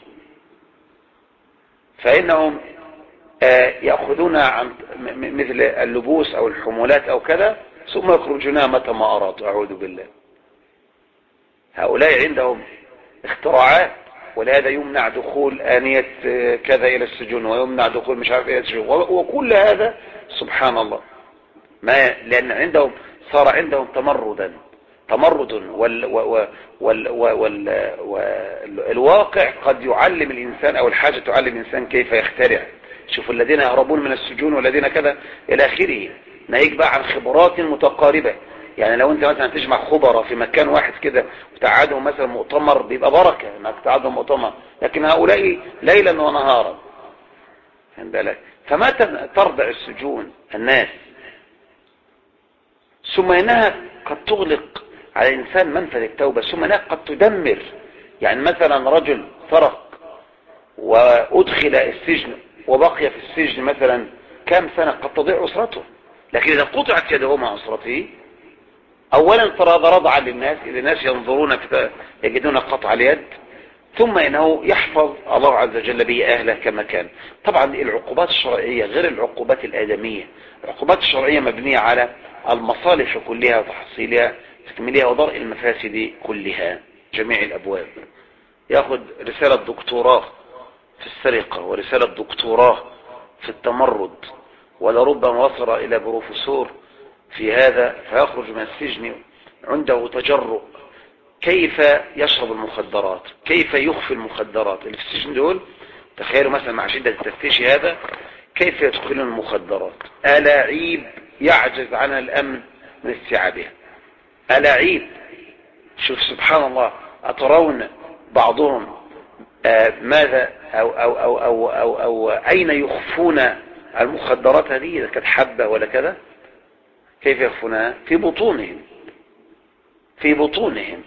فإنهم يأخذون عن مثل اللبوس أو الحمولات أو كذا، ثم يخرجونها متى ما أرادوا. أعوذ بالله. هؤلاء عندهم اختراعات، ولهذا يمنع دخول آنية كذا إلى السجون، ويمنع دخول مش عارف إلى السجون، وكل هذا سبحان الله. لأن عندهم صار عندهم تمرد والواقع قد يعلم الإنسان، أو الحاجة تعلم الإنسان كيف يخترع. شوفوا الذين يهربون من السجون والذين كذا إلى آخره، ناهيك بقى عن خبرات متقاربة. يعني لو انت مثلا تجمع خبراء في مكان واحد كده وتقعدهم مثلا مؤتمر، بيبقى بركة انك تقعدهم مؤتمر، لكن هؤلاء ليلا ونهارا. فهم بالك؟ فما ترضع السجون الناس، ثم انها قد تغلق على الانسان منفذ التوبة، ثم انها قد تدمر. يعني مثلا رجل سرق وادخل السجن وبقي في السجن مثلا كام سنة، قد تضيع اسرته. لكن اذا قطعت يده مع اسرته، اولا ترى رضعا للناس، اذا الناس ينظرون يجدون قطع اليد، ثم انه يحفظ الله عز وجل به اهله كما كان. طبعا العقوبات الشرعية غير العقوبات الادمية. العقوبات الشرعية مبنية على المصالح كلها وتحصيلها تكملها ودرء المفاسد كلها، جميع الابواب. ياخذ رسالة دكتوراه في السرقة ورسالة دكتوراه في التمرد، ولربما وصل الى بروفيسور في هذا، فيخرج من السجن عنده تجرؤ كيف يشرب المخدرات، كيف يخفي المخدرات اللي في السجن دول. تخيلوا مثلا مع شدة التفتيش هذا كيف يدخلون المخدرات. ألاعيب يعجز عنها الأمن من استيعابها. ألاعيب، شوف سبحان الله، أترون بعضهم ماذا أو أين يخفون المخدرات هذه إذا كانت حبة ولا كذا؟ كيف يخفونها؟ في بطونهم، في بطونهم.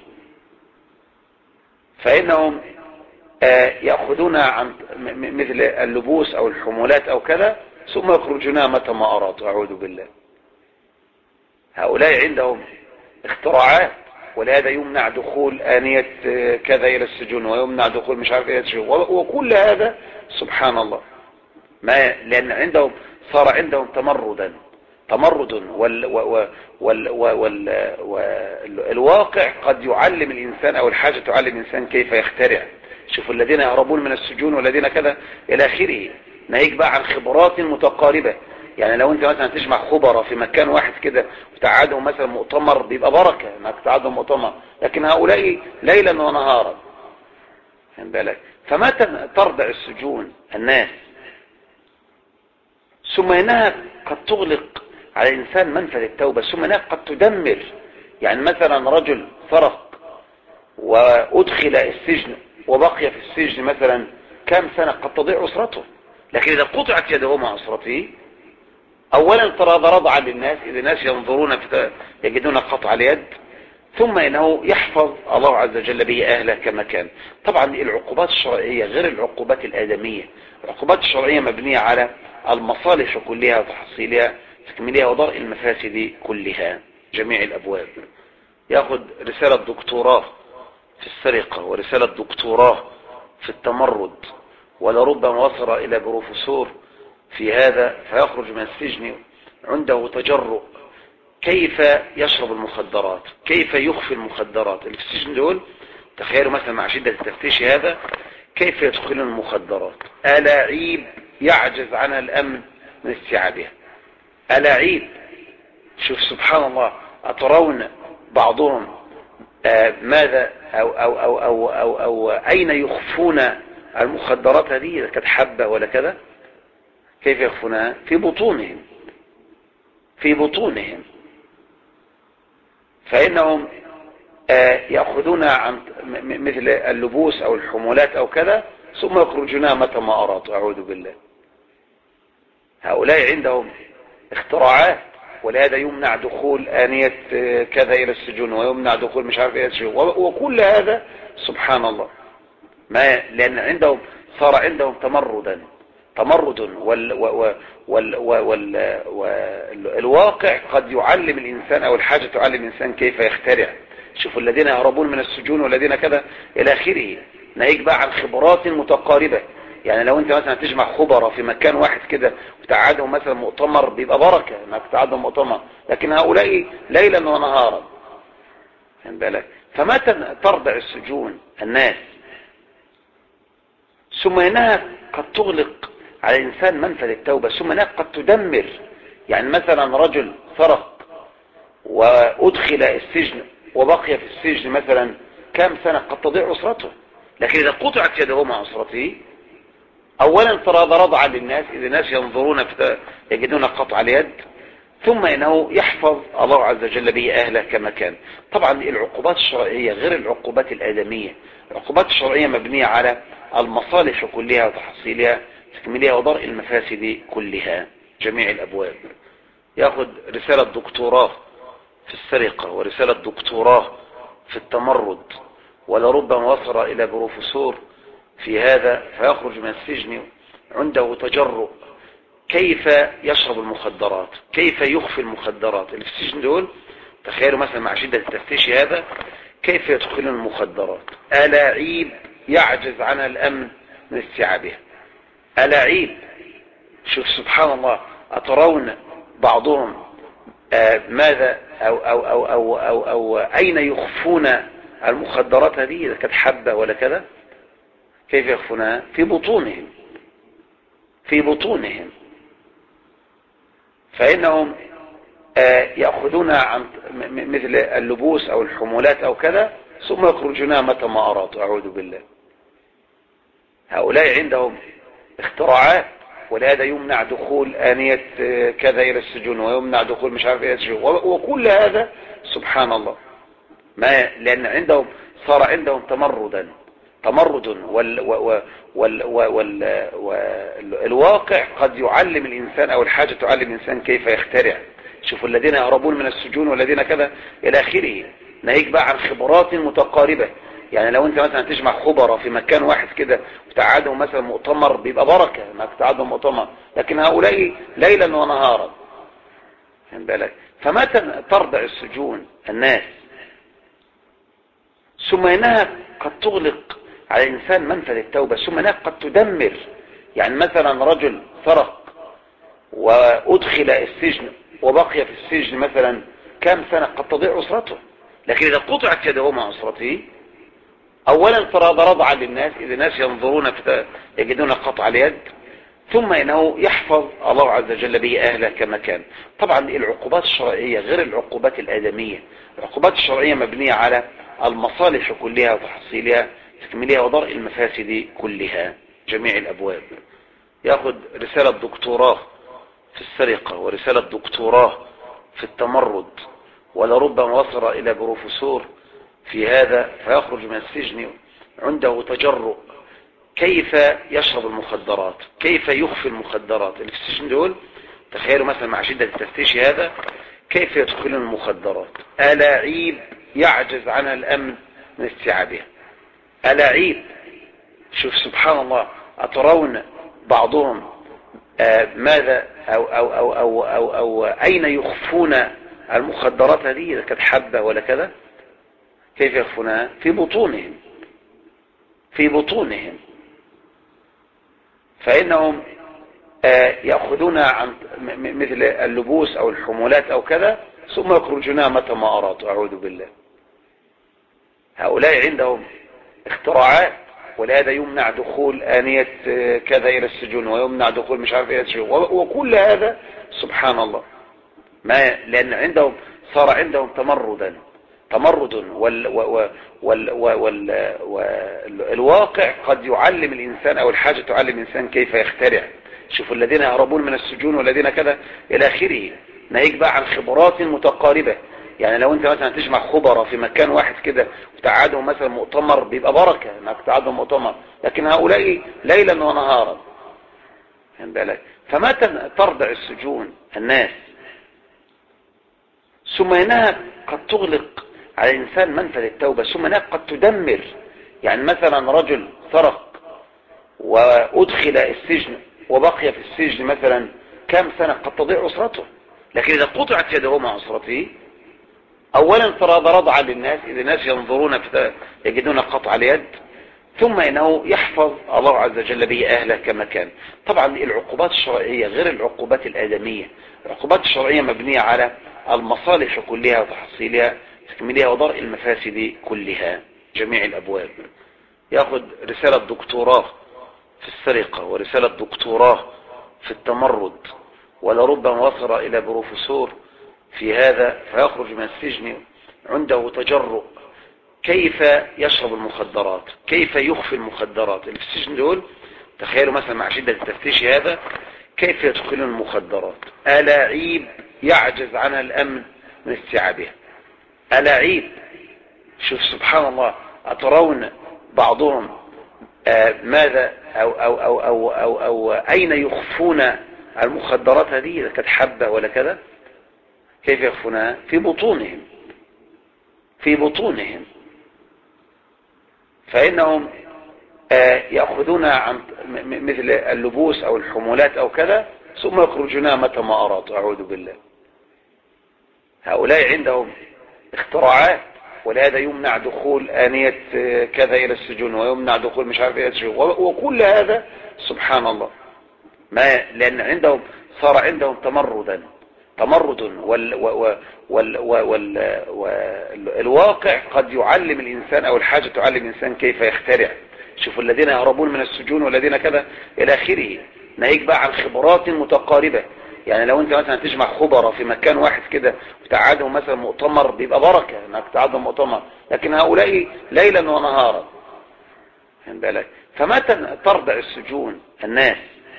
فإنهم يأخذون عن مثل اللبوس أو الحمولات أو كذا، ثم يخرجونها متى ما أرادوا. أعوذ بالله. هؤلاء عندهم اختراعات، ولهذا يمنع دخول آنية كذا إلى السجون، ويمنع دخول مش عارف إلى السجون، وكل هذا سبحان الله. لأن عندهم صار عندهم تمرد والواقع قد يعلم الإنسان، أو الحاجة تعلم الإنسان كيف يخترع. شوفوا الذين يهربون من السجون والذين كذا إلى آخره، ناهيك بقى عن خبرات متقاربة. يعني لو انت مثلا تجمع خبراء في مكان واحد كده وتقعدهم مثلا مؤتمر، بيبقى بركة انك تقعدهم مؤتمر، لكن هؤلاء ليلا ونهارا. فهم بالك؟ فما ترضع السجون الناس، ثم انها قد تغلق على الانسان منفذ التوبة، ثم انها قد تدمر. يعني مثلا رجل سرق وادخل السجن وبقي في السجن مثلا كام سنة، قد تضيع اسرته. لكن اذا قطعت يده مع اسرته، اولا ترى رضعا للناس، اذا الناس ينظرون يجدون قطع اليد، ثم انه يحفظ الله عز وجل به اهله كما كان. طبعا العقوبات الشرعية غير العقوبات الادمية. العقوبات الشرعية مبنية على المصالح كلها وتحصيلها تكملها ودرء المفاسد كلها، جميع الابواب. ياخذ رسالة دكتوراه في السرقة ورسالة دكتوراه في التمرد، ولربما وصل الى بروفيسور في هذا، فيخرج من السجن عنده تجرؤ كيف يشرب المخدرات، كيف يخفي المخدرات اللي في السجن دول. تخيلوا مثلا مع شدة التفتيش هذا كيف يدخلون المخدرات. ألاعيب يعجز عنها الأمن من استيعابها. ألاعيب، شوف سبحان الله، أترون بعضهم ماذا أو أين يخفون المخدرات هذه إذا كانت حبة ولا كذا؟ كيف يخفونها؟ في بطونهم، في بطونهم. فإنهم يأخذون عن مثل اللبوس أو الحمولات أو كذا، ثم يخرجونها متى ما أرادوا. أعوذ بالله. هؤلاء عندهم اختراعات، ولهذا يمنع دخول آنية كذا إلى السجون، ويمنع دخول مش عارف إلى السجون، وكل هذا سبحان الله. ما لأن عندهم صار عندهم تمرد والواقع قد يعلم الإنسان، أو الحاجة تعلم الإنسان كيف يخترع. شوفوا الذين يهربون من السجون والذين كذا إلى آخره، ناهيك بقى عن خبرات متقاربة. يعني لو انت مثلا تجمع خبراء في مكان واحد كده وتقعدهم مثلا مؤتمر، بيبقى بركة انك تقعدهم مؤتمر، لكن هؤلاء ليلا ونهارا، خد بالك. فمتى ترضع السجون الناس؟ ثم انها قد تغلق على الانسان منفذ التوبة، ثم انها قد تدمر. يعني مثلا رجل سرق وادخل السجن وبقي في السجن مثلا كام سنة، قد تضيع اسرته. لكن اذا قطعت يده مع اسرته، اولا ترى رضعا للناس، اذا الناس ينظرون يجدون قطع اليد، ثم انه يحفظ الله عز وجل به اهله كما كان. طبعا العقوبات الشرعية غير العقوبات الادمية. العقوبات الشرعية مبنية على المصالح كلها وتحصيلها تكملها ودرء المفاسد كلها، جميع الابواب. ياخذ رسالة دكتوراه في السرقة ورسالة دكتوراه في التمرد، ولربما وصل الى بروفيسور في هذا، فيخرج من السجن عنده تجرؤ كيف يشرب المخدرات، كيف يخفي المخدرات اللي في السجن دول. تخيلوا مثلا مع شدة التفتيش هذا كيف يدخلون المخدرات، ألاعيب يعجز عنها الأمن من استيعابها، ألاعيب. شوف سبحان الله، أترون بعضهم ماذا أو أين يخفون المخدرات هذه، إذا كانت حبة ولا كذا، كيف يخفونها؟ في بطونهم، في بطونهم. فإنهم يأخذون عن مثل اللبوس أو الحمولات أو كذا، ثم يخرجونها متى ما أرادوا، أعوذ بالله. هؤلاء عندهم اختراعات، ولهذا يمنع دخول آنية كذا إلى السجون، ويمنع دخول مش عارف إلى السجون، وكل هذا سبحان الله. ما لأن عندهم صار عندهم تمرد والواقع قد يعلم الإنسان، أو الحاجة تعلم الإنسان كيف يخترع. شوفوا الذين يهربون من السجون والذين كذا إلى آخره، ناهيك بقى عن خبرات متقاربة. يعني لو انت مثلا تجمع خبراء في مكان واحد كده وتقعدهم مثلا مؤتمر، بيبقى بركة انك تقعدهم مؤتمر، لكن هؤلاء ليلا ونهارا، خد بالك. فمتى ترضع السجون الناس؟ ثم انها قد تغلق على الانسان منفذ التوبة، ثم انها قد تدمر. يعني مثلا رجل سرق وادخل السجن وبقي في السجن مثلا كام سنة، قد تضيع اسرته. لكن اذا قطعت يده مع اسرته، اولا ترى رضعا للناس، اذا الناس ينظرون يجدون قطع اليد، ثم انه يحفظ الله عز وجل به اهله كما كان. طبعا العقوبات الشرعية غير العقوبات الادمية. العقوبات الشرعية مبنية على المصالح كلها وتحصيلها تكملها ودرء المفاسد كلها، جميع الابواب. ياخذ رسالة دكتوراه في السرقة ورسالة دكتوراه في التمرد، ولربما وصل الى بروفيسور في هذا، فيخرج من السجن عنده تجرؤ كيف يشرب المخدرات، كيف يخفي المخدرات اللي في السجن دول. تخيلوا مثلا مع شدة التفتيش هذا كيف يدخلون المخدرات، ألاعيب يعجز عنها الأمن من استيعابها، ألاعيب. شوف سبحان الله، أترون بعضهم ماذا أو أين يخفون المخدرات هذه، إذا كانت حبة ولا كذا، كيف يخفونها؟ في بطونهم، في بطونهم. فإنهم يأخذون عن مثل اللبوس أو الحمولات أو كذا، ثم يخرجونها متى ما أرادوا، أعوذ بالله. هؤلاء عندهم اختراعات، ولهذا يمنع دخول آنية كذا إلى السجون، ويمنع دخول مش عارف إلى السجون، وكل هذا سبحان الله. ما لأن عندهم صار عندهم تمرد والواقع قد يعلم الإنسان، أو الحاجة تعلم الإنسان كيف يخترع. شوفوا الذين يهربون من السجون والذين كذا إلى آخره، ناهيك بقى عن خبرات متقاربة. يعني لو انت مثلا تجمع خبراء في مكان واحد كده وتقعدهم مثلا مؤتمر، بيبقى بركة انك تقعدهم مؤتمر، لكن هؤلاء ليلا ونهارا، خد بالك. فمتى ترضع السجون الناس؟ ثم إنها قد تغلق على الإنسان منفذ التوبة، ثم إنها قد تدمر. يعني مثلا رجل سرق وأدخل السجن وبقي في السجن مثلا كام سنة، قد تضيع أسرته. لكن إذا قطعت يده مع أسرته، أولا ترى رضعا للناس، إذا الناس ينظرون يجدون قطع اليد، ثم إنه يحفظ الله عز وجل به أهله كما كان. طبعا العقوبات الشرعية غير العقوبات الآدمية. العقوبات الشرعية مبنية على المصالح كلها وتحصيلها تكميلها ودرء المفاسد كلها جميع الأبواب. يأخذ رسالة دكتوراه في السرقة ورسالة دكتوراه في التمرد، ولربما وصل إلى بروفيسور في هذا، فيخرج من السجن عنده تجرؤ كيف يشرب المخدرات، كيف يخفي المخدرات اللي في السجن دول. تخيلوا مثلا مع شدة التفتيش هذا كيف يدخلون المخدرات، ألاعيب يعجز عنها الأمن من استيعابها، ألاعيب. شوف سبحان الله، أترون بعضهم ماذا أو أين يخفون المخدرات هذه، إذا كانت حبة ولا كذا، كيف يخفونها؟ في بطونهم، في بطونهم. فإنهم يأخذون عن مثل اللبوس أو الحمولات أو كذا، ثم يخرجونها متى ما أرادوا. أعوذ بالله. هؤلاء عندهم اختراعات، ولهذا يمنع دخول آنية كذا إلى السجون، ويمنع دخول مش عارف إلى السجون، وكل هذا سبحان الله. لأن عندهم صار عندهم تمرد والواقع قد يعلم الإنسان، أو الحاجة تعلم الإنسان كيف يخترع. شوفوا الذين يهربون من السجون والذين كذا إلى آخره، ناهيك بقى عن خبرات متقاربة. يعني لو انت مثلا تجمع خبراء في مكان واحد كده وتقعدهم مثلا مؤتمر، بيبقى بركة انك تقعدهم مؤتمر، لكن هؤلاء ليلا ونهارا. فمتى ترضع السجون الناس؟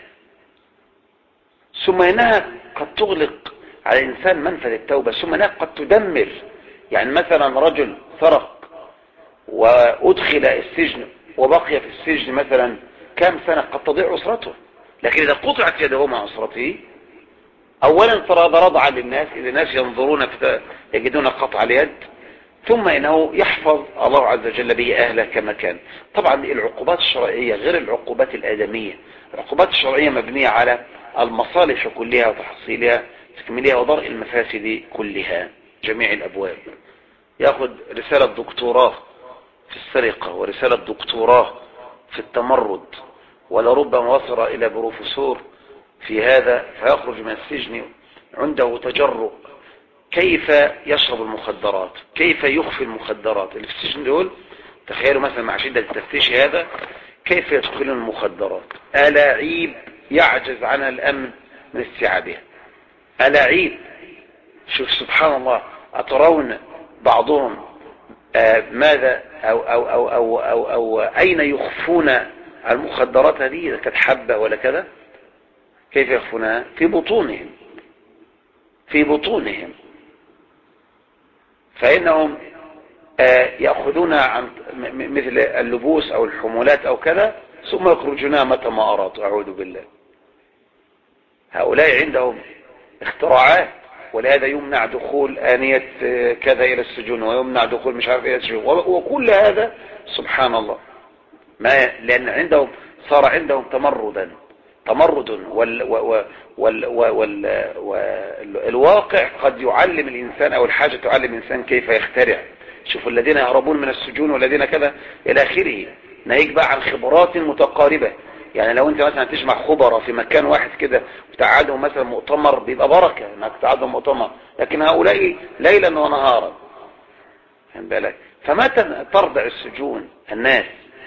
ثم إنها قد تغلق على الإنسان منفذ التوبة، ثم إنها قد تدمر. يعني مثلا رجل سرق وأدخل السجن وبقي في السجن مثلا كام سنة، قد تضيع أسرته. لكن إذا قطعت يده مع أسرته، أولا ترى رضعا للناس، إذا الناس ينظرون يجدون قطع اليد، ثم إنه يحفظ الله عز وجل به أهله كما كان. طبعا العقوبات الشرعية غير العقوبات الآدمية. العقوبات الشرعية مبنية على المصالح كلها وتحصيلها تكميلها ودرء المفاسد كلها جميع الأبواب. يأخذ رسالة دكتوراه في السرقة ورسالة دكتوراه في التمرد، ولربما وصل إلى بروفيسور في هذا، فيخرج من السجن عنده تجرؤ كيف يشرب المخدرات، كيف يخفي المخدرات اللي في السجن دول. تخيلوا مثلا مع شدة التفتيش هذا كيف يدخلون المخدرات، ألاعيب يعجز عنها الأمن من استيعابها، ألاعيب. شوف سبحان الله، أترون بعضهم ماذا أو أين يخفون المخدرات هذه، إذا كانت حبة ولا كذا، كيف يخفونها؟ في بطونهم، في بطونهم. فإنهم يأخذون عن مثل اللبوس أو الحمولات أو كذا، ثم يخرجونها متى ما أرادوا. أعوذ بالله. هؤلاء عندهم اختراعات، ولهذا يمنع دخول آنية كذا إلى السجون، ويمنع دخول مش عارف إلى السجون، وكل هذا سبحان الله. لأن عندهم صار عندهم تمرد والواقع قد يعلم الإنسان، أو الحاجة تعلم الإنسان كيف يخترع. شوفوا الذين يهربون من السجون والذين كذا إلى آخره، ناهيك بقى عن خبرات متقاربة. يعني لو انت مثلا تجمع خبراء في مكان واحد كده وتقعدهم مثلا مؤتمر، بيبقى بركة انك تقعدهم مؤتمر، لكن هؤلاء ليلا ونهارا. فمتى ترضع السجون الناس؟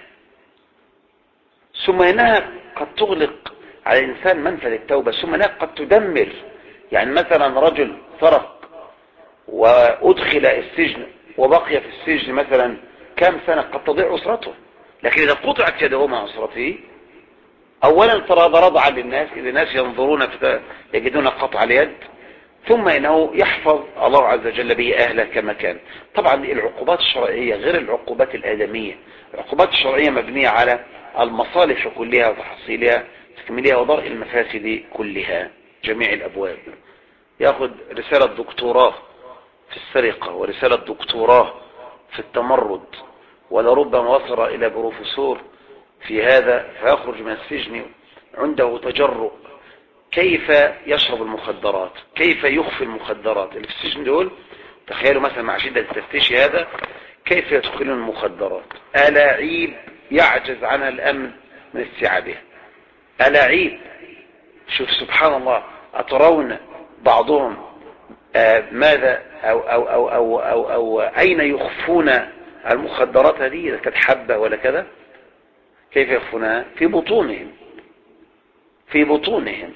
ثم إنها قد تغلق على الإنسان منفذ التوبة، ثم إنها قد تدمر. يعني مثلا رجل سرق وأدخل السجن وبقي في السجن مثلا كام سنة، قد تضيع أسرته. لكن إذا قطعت يده مع أسرته، أولا ترى رضعا للناس، إذا الناس ينظرون يجدون قطع اليد، ثم إنه يحفظ الله عز وجل به أهله كما كان. طبعا العقوبات الشرعية غير العقوبات الآدمية. العقوبات الشرعية مبنية على المصالح كلها وتحصيلها تكميلها ودرء المفاسد كلها جميع الأبواب. يأخذ رسالة دكتوراه في السرقة ورسالة دكتوراه في التمرد، ولربما وصل إلى بروفيسور في هذا فيخرج من السجن عنده تجرؤ كيف يشرب المخدرات، كيف يخفي المخدرات اللي في السجن دول. تخيلوا مثلا مع شدة التفتيش هذا كيف يدخلون المخدرات، ألاعيب يعجز عنها الأمن من استيعابها، ألاعيب. شوف سبحان الله، أترون بعضهم ماذا أو أين يخفون المخدرات هذه، إذا كانت حبة ولا كذا، كيف يخفونها؟ في بطونهم، في بطونهم.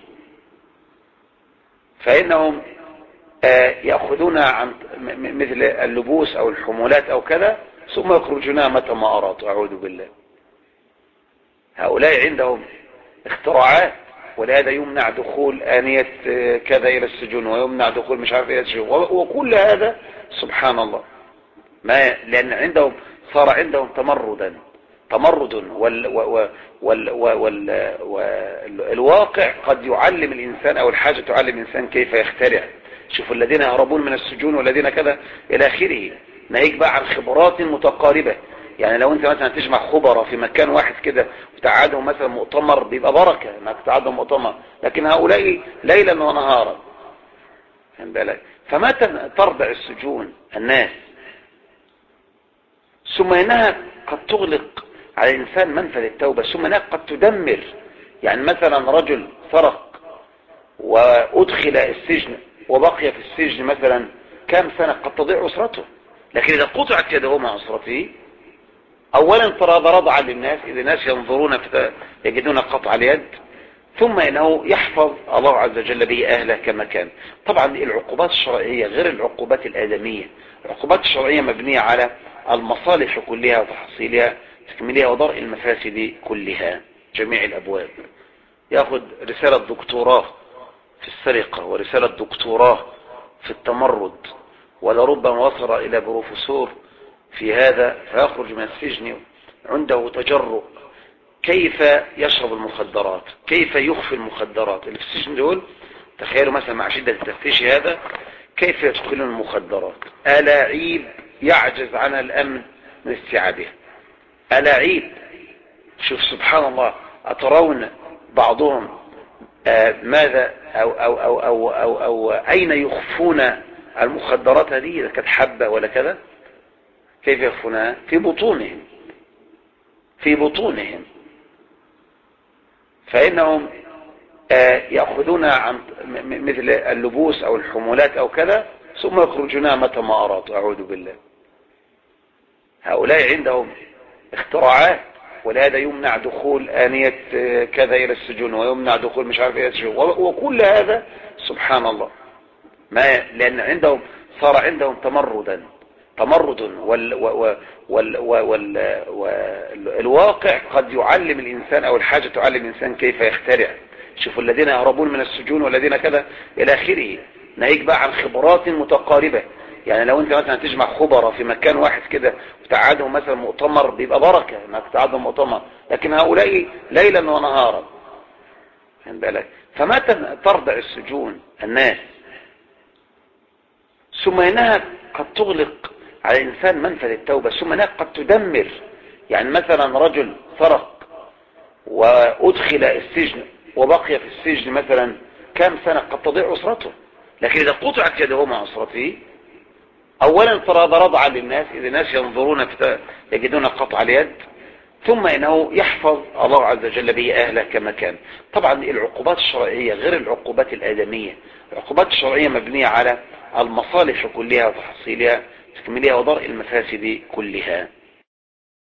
فإنهم يأخذون عن مثل اللبوس أو الحمولات أو كذا، ثم يخرجونها متى ما أرادوا. أعوذ بالله. هؤلاء عندهم اختراعات، ولهذا يمنع دخول آنية كذا إلى السجون، ويمنع دخول مش عارف إلى السجون، وكل هذا سبحان الله. ما لأن عندهم صار عندهم تمرد والواقع قد يعلم الإنسان، أو الحاجة تعلم الإنسان كيف يخترع. شوفوا الذين يهربون من السجون والذين كذا إلى آخره، ناهيك بقى عن خبرات متقاربة. يعني لو أنت مثلا تجمع خبراء في مكان واحد كده وتقعدهم مثلا مؤتمر، بيبقى بركة انك تقعدهم مؤتمر، لكن هؤلاء ليلا ونهارا. فهم بالك؟ فمتى ترضع السجون الناس؟ ثم انها قد تغلق على الانسان منفذ التوبة، ثم انها قد تدمر. يعني مثلا رجل سرق وادخل السجن وبقي في السجن مثلا كام سنة، قد تضيع اسرته. لكن اذا قطعت يده مع اسرته، اولا ترى رضعا للناس، اذا الناس ينظرون يجدون قطع اليد، ثم انه يحفظ الله عز وجل به اهله كما كان. طبعا العقوبات الشرعية غير العقوبات الادمية. العقوبات الشرعية مبنية على المصالح كلها وتحصيلها تكميلها ودرء المفاسد كلها، جميع الابواب. ياخذ رسالة دكتوراه في السرقة ورسالة دكتوراه في التمرد، ولربما وصل الى بروفيسور في هذا فيخرج من السجن عنده تجرؤ كيف يشرب المخدرات، كيف يخفي المخدرات اللي في السجن دول. تخيلوا مثلا مع شدة التفتيش هذا كيف يدخلون المخدرات، ألاعيب يعجز عنها الأمن من استيعابها، ألاعيب. شوف سبحان الله، أترون بعضهم ماذا أو أين يخفون المخدرات هذه، إذا كانت حبة ولا كذا، كيف يخفونها؟ في بطونهم، في بطونهم. فإنهم يأخذون عن مثل اللبوس أو الحمولات أو كذا، ثم يخرجونها متى ما أرادوا. أعوذ بالله. هؤلاء عندهم اختراعات، ولهذا يمنع دخول آنية كذا إلى السجون، ويمنع دخول مش عارف إلى السجون، وكل هذا سبحان الله. ما لأن عندهم صار عندهم تمرد والواقع قد يعلم الإنسان، أو الحاجة تعلم الإنسان كيف يخترع. شوفوا الذين يهربون من السجون والذين كذا إلى آخره، ناهيك بقى عن خبرات متقاربة. يعني لو أنت مثلا تجمع خبراء في مكان واحد كده وتقعدهم مثلا مؤتمر، بيبقى بركة انك تقعدهم مؤتمر، لكن هؤلاء ليلا ونهارا. فهم بالك؟ فمتى ترضع السجون الناس؟ ثم انها قد تغلق على الانسان منفذ التوبة، ثم انها قد تدمر. يعني مثلا رجل سرق وادخل السجن وبقي في السجن مثلا كام سنة، قد تضيع اسرته. لكن اذا قطعت يده مع اسرته، اولا ترى رضعا للناس، اذا الناس ينظرون يجدون قطع اليد، ثم انه يحفظ الله عز وجل به اهله كما كان. طبعا العقوبات الشرعية غير العقوبات الادمية. العقوبات الشرعية مبنية على المصالح كلها وتحصيلها تكميلها ودرء المفاسد كلها.